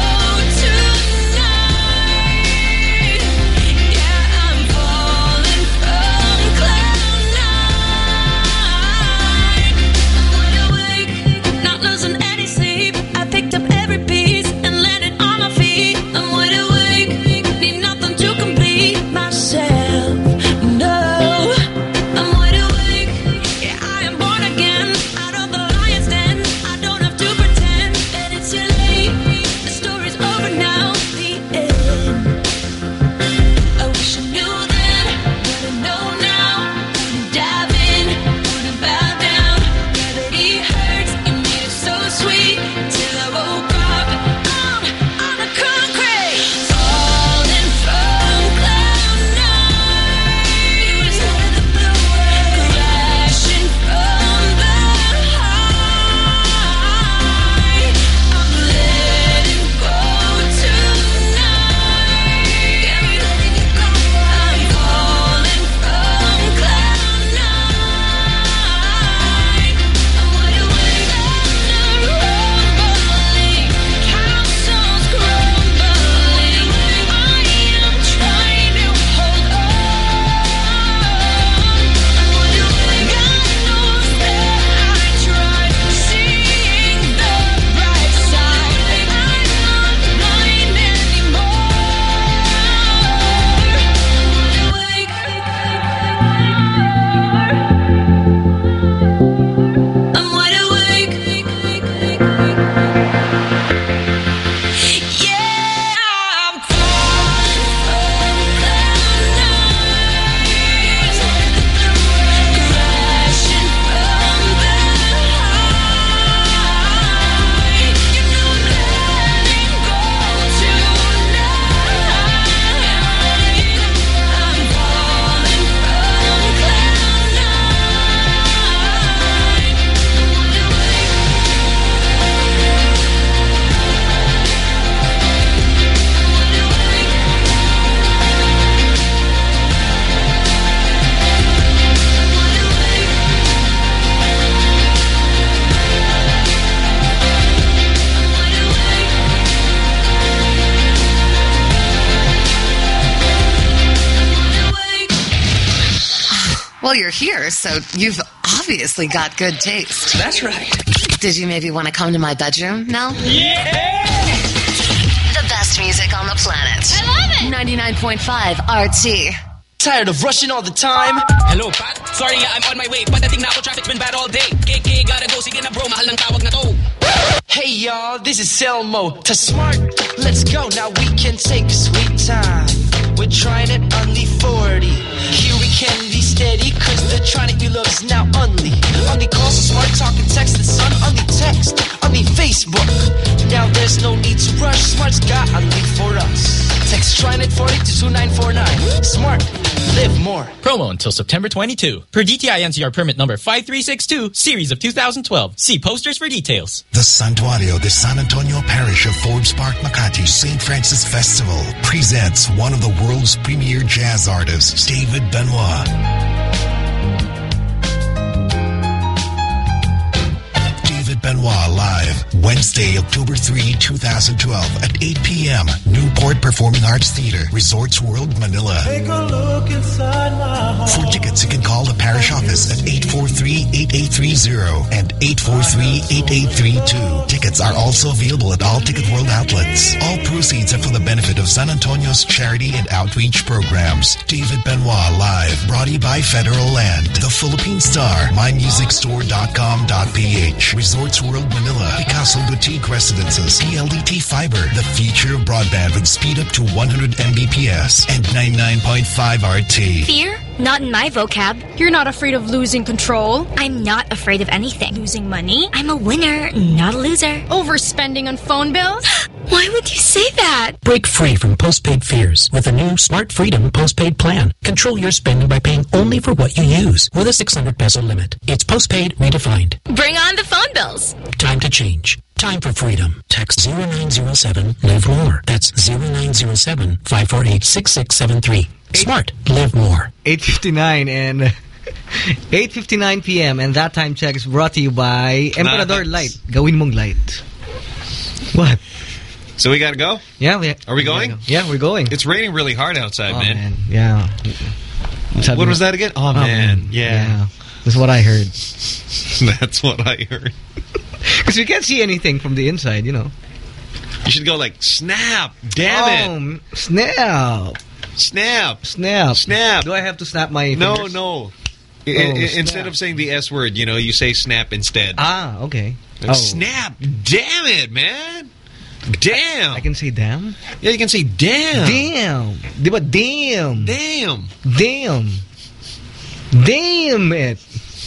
tonight. Yeah, I'm falling from cloud nine. I'm wide awake, not losing any sleep. I picked up every piece and landed on my feet. I'm wide awake, need nothing to complete myself. No, I'm wide awake. Yeah, I am born again, out of the lion's den. I don't have to pretend that it's too late. The story's over now, the end. I wish I knew then what I know now. Wouldn't dive in, wouldn't bow down. Gravity hurts, you made it so sweet till I woke up on on the concrete, falling from cloud nine. It was out of the blue, crashing from the high. I'm letting go tonight. Yeah, I'm letting you go. I'm falling from cloud nine. I'm wide awake, rumbling, castles crumbling. I am trying to hold on. I'm wide awake, God knows that I tried seeing the bright side. I'm not blind anymore. I'm wide awake. I'm wide awake. Yeah, I'm falling from cloud nine, crashing from the high. You know I'm letting go tonight. I'm falling from cloud nine. I'm wide awake. Well, you're here, so you've obviously got good taste. That's right. Did you maybe want to come to my bedroom, Mel? Yeah! The best music on the planet. I love it! ninety-nine point five R T. Tired of rushing all the time? Hello, Pat. Sorry, I'm on my way. Patating na ako, traffic's been bad all day. K K, gotta go. Sige na, bro. Mahal ng tawag na to. Hey y'all, this is Selmo. To smart, let's go. Now we can take a sweet time. We're trying it only forty. Here we can be steady, cause the tronic we love is now only. Only call, smart talk and text, the sun only text, only Facebook. Now there's no need to rush, smart's got only for us. Text TRINET forty to two nine four nine. Smart, live more. Promo until September twenty-second. Per D T I N C R permit number five three six two, series of two thousand twelve. See posters for details. The Santuario de San Antonio Parish of Forbes Park, Makati Saint Francis Festival presents one of the world's premier jazz artists, David Benoit. David Benoit live. Wednesday, October third, twenty twelve at eight p.m. Newport Performing Arts Theater, Resorts World, Manila. Take a look inside my heart. For tickets, you can call the parish office at eight four three, eight eight three zero and eight four three, eight eight three two. Tickets are also available at all Ticket World outlets. All proceeds are for the benefit of San Antonio's charity and outreach programs. David Benoit live, brought to you by Federal Land, The Philippine Star, my music store dot com dot p h, Resorts World Manila, Picasso Boutique Residences, P L D T Fiber, the future of broadband with speed up to one hundred megabits per second, and ninety-nine point five R T. Fear? Not in my vocab. You're not afraid of losing control. I'm not afraid of anything. Losing money? I'm a winner, not a loser. Overspending on phone bills? Why would you say that? Break free from postpaid fears with a new Smart Freedom postpaid plan. Control your spending by paying only for what you use with a six hundred peso limit. It's postpaid redefined. Bring on the phone bills. Time to change. Time for freedom. Text zero nine zero seven, live more. That's zero nine zero seven, five four eight, six six seven three. Smart. Live more. eight fifty-nine and eight fifty-nine p.m. and that time check is brought to you by Emperador Light. Gawin mong light. What? So we got to go? Yeah. We, Are we going? Go. Yeah, we're going. It's raining really hard outside, oh, man. man. Yeah. What was that again? Oh, oh man. man. Yeah. yeah. That's what I heard. That's what I heard. Because we can't see anything from the inside, you know. You should go like, snap. Damn oh, it. Snap. Snap. Snap. Snap. Do I have to snap my No, fingers? no. Oh, instead snap. of saying the S word, you know, you say snap instead. Ah, okay. Like, oh. Snap. Damn it, man. Damn. I can say damn? Yeah, you can say damn. Damn. Diba damn. Damn. Damn. Damn it.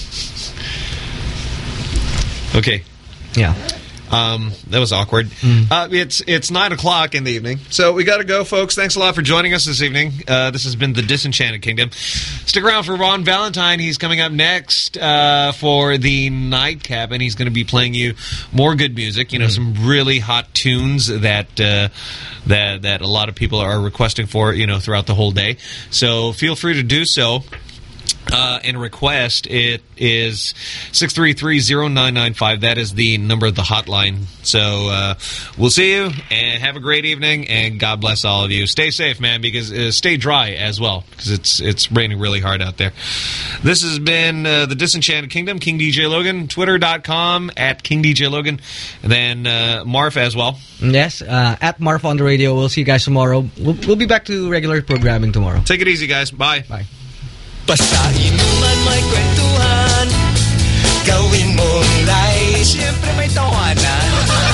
Okay. Yeah. Um, that was awkward. Mm. Uh, it's it's nine o'clock in the evening, so we got to go, folks. Thanks a lot for joining us this evening. Uh, this has been the Disenchanted Kingdom. Stick around for Ron Valentine. He's coming up next uh, for the nightcap, and he's going to be playing you more good music. You know, mm. some really hot tunes that uh, that that a lot of people are requesting for. You know, throughout the whole day. So feel free to do so. Uh, and request, it is six three three, zero nine nine five. That is the number of the hotline. So uh, we'll see you, and have a great evening, and God bless all of you. Stay safe, man, because uh, stay dry as well, because it's it's raining really hard out there. This has been uh, the Disenchanted Kingdom, King D J Logan, twitter dot com, at King D J Logan, and then uh, Marf as well. Yes, uh, at Marf on the radio. We'll see you guys tomorrow. We'll, we'll be back to regular programming tomorrow. Take it easy, guys. Bye. Bye. Basta inuman may kwentuhan, gawin mong light, siyempre may tawanan.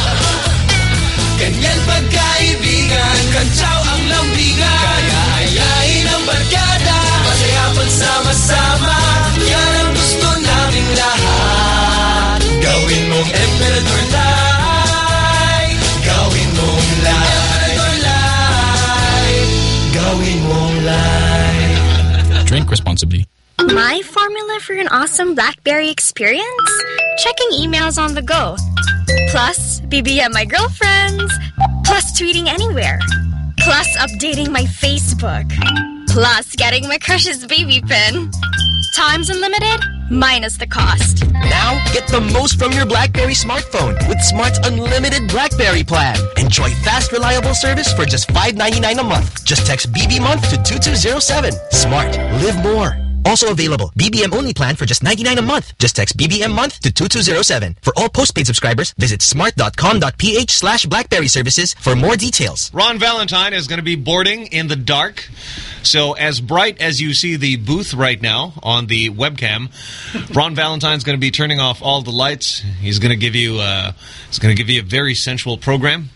Ganyan pagkaibigan, kantsaw ang lambigan, kaya ayain ang barkada, masaya pagsama-sama, yan ang gusto naming lahat. Gawin mong Emperador Light, gawin mong light, Emperador Light, gawin mong light. Drink responsibly. My formula for an awesome BlackBerry experience? Checking emails on the go. Plus, B B M my girlfriends. Plus, tweeting anywhere. Plus, updating my Facebook. Plus, getting my crush's baby pin. Times unlimited, minus the cost. Now, get the most from your BlackBerry smartphone with Smart's unlimited BlackBerry plan. Enjoy fast, reliable service for just five ninety-nine a month. Just text B B month to two two zero seven. Smart. Live more. Also available, B B M only plan for just ninety-nine a month. Just text B B M month to two two zero seven. For all postpaid subscribers, visit smart dot com dot p h slash BlackBerry services for more details. Ron Valentine is going to be boarding in the dark. So as bright as you see the booth right now on the webcam, Ron Valentine's going to be turning off all the lights. He's going to give you uh, he's going to give you a very sensual program.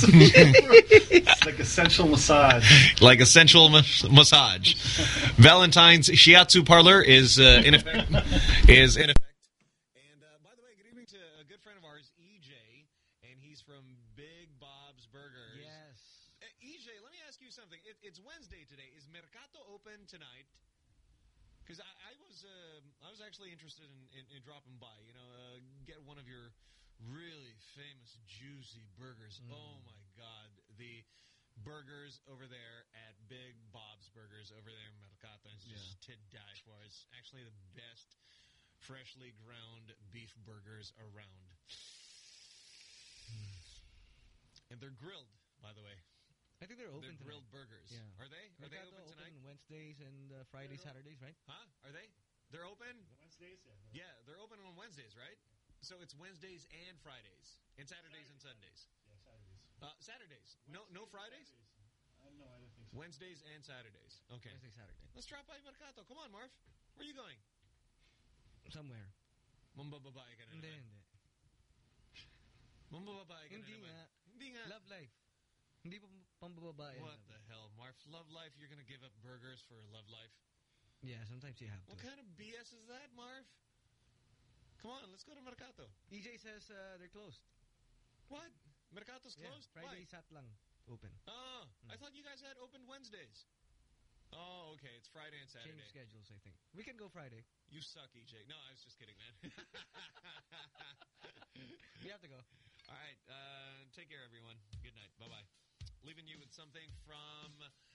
It's like a sensual massage. Like a sensual ma massage. Valentine's Shiatsu Parlor is uh, in effect. Is in effect. And uh, by the way, good evening to a good friend of ours, E J, and he's from Big Bob's Burgers. Yes. Uh, E J, let me ask you something. It, it's Wednesday today. Is Mercato open tonight? Because I, I was uh, I was actually interested in, in, in dropping by. You know, uh, get one of your really famous juicy burgers. Mm. Oh my God, the burgers over there at Big Bob's Burgers over there in Mercato is just yeah. to die for. It's actually the best freshly ground beef burgers around. And they're grilled, by the way. I think they're open They're grilled tonight. burgers. Yeah. Are they? Are they open tonight? Open Wednesdays and uh, Fridays, Saturdays, right? Huh? Are they? They're open? Wednesdays, yeah. Yeah, they're open on Wednesdays, right? So it's Wednesdays and Fridays. And Saturdays and Sundays. Yeah, Saturdays. Uh, Saturdays. No no Fridays? Saturdays. I don't know, I don't think so. Wednesdays and Saturdays. Okay. Wednesday, Saturday. Let's drop by Mercato. Come on, Marv. Where are you going? Somewhere. Mambababae ka na Hindi, naman. hindi. Mambababae ka na Hindi naman. nga. Hindi nga. Love life. Hindi pa pambababae. What the hell, Marv? Love Life? You're going to give up burgers for Love Life? Yeah, sometimes you have to. What kind of B S is that, Marv? Come on, let's go to Mercato. E J says uh, they're closed. What? Mercato's closed? Yeah, Friday, Why? Sat lang open. Oh, Hmm. I thought you guys had opened Wednesdays. Oh, okay. It's Friday and Saturday. Change schedules, I think. We can go Friday. You suck, E J. No, I was just kidding, man. We have to go. All right. Uh, take care, everyone. Good night. Bye-bye. Leaving you with something from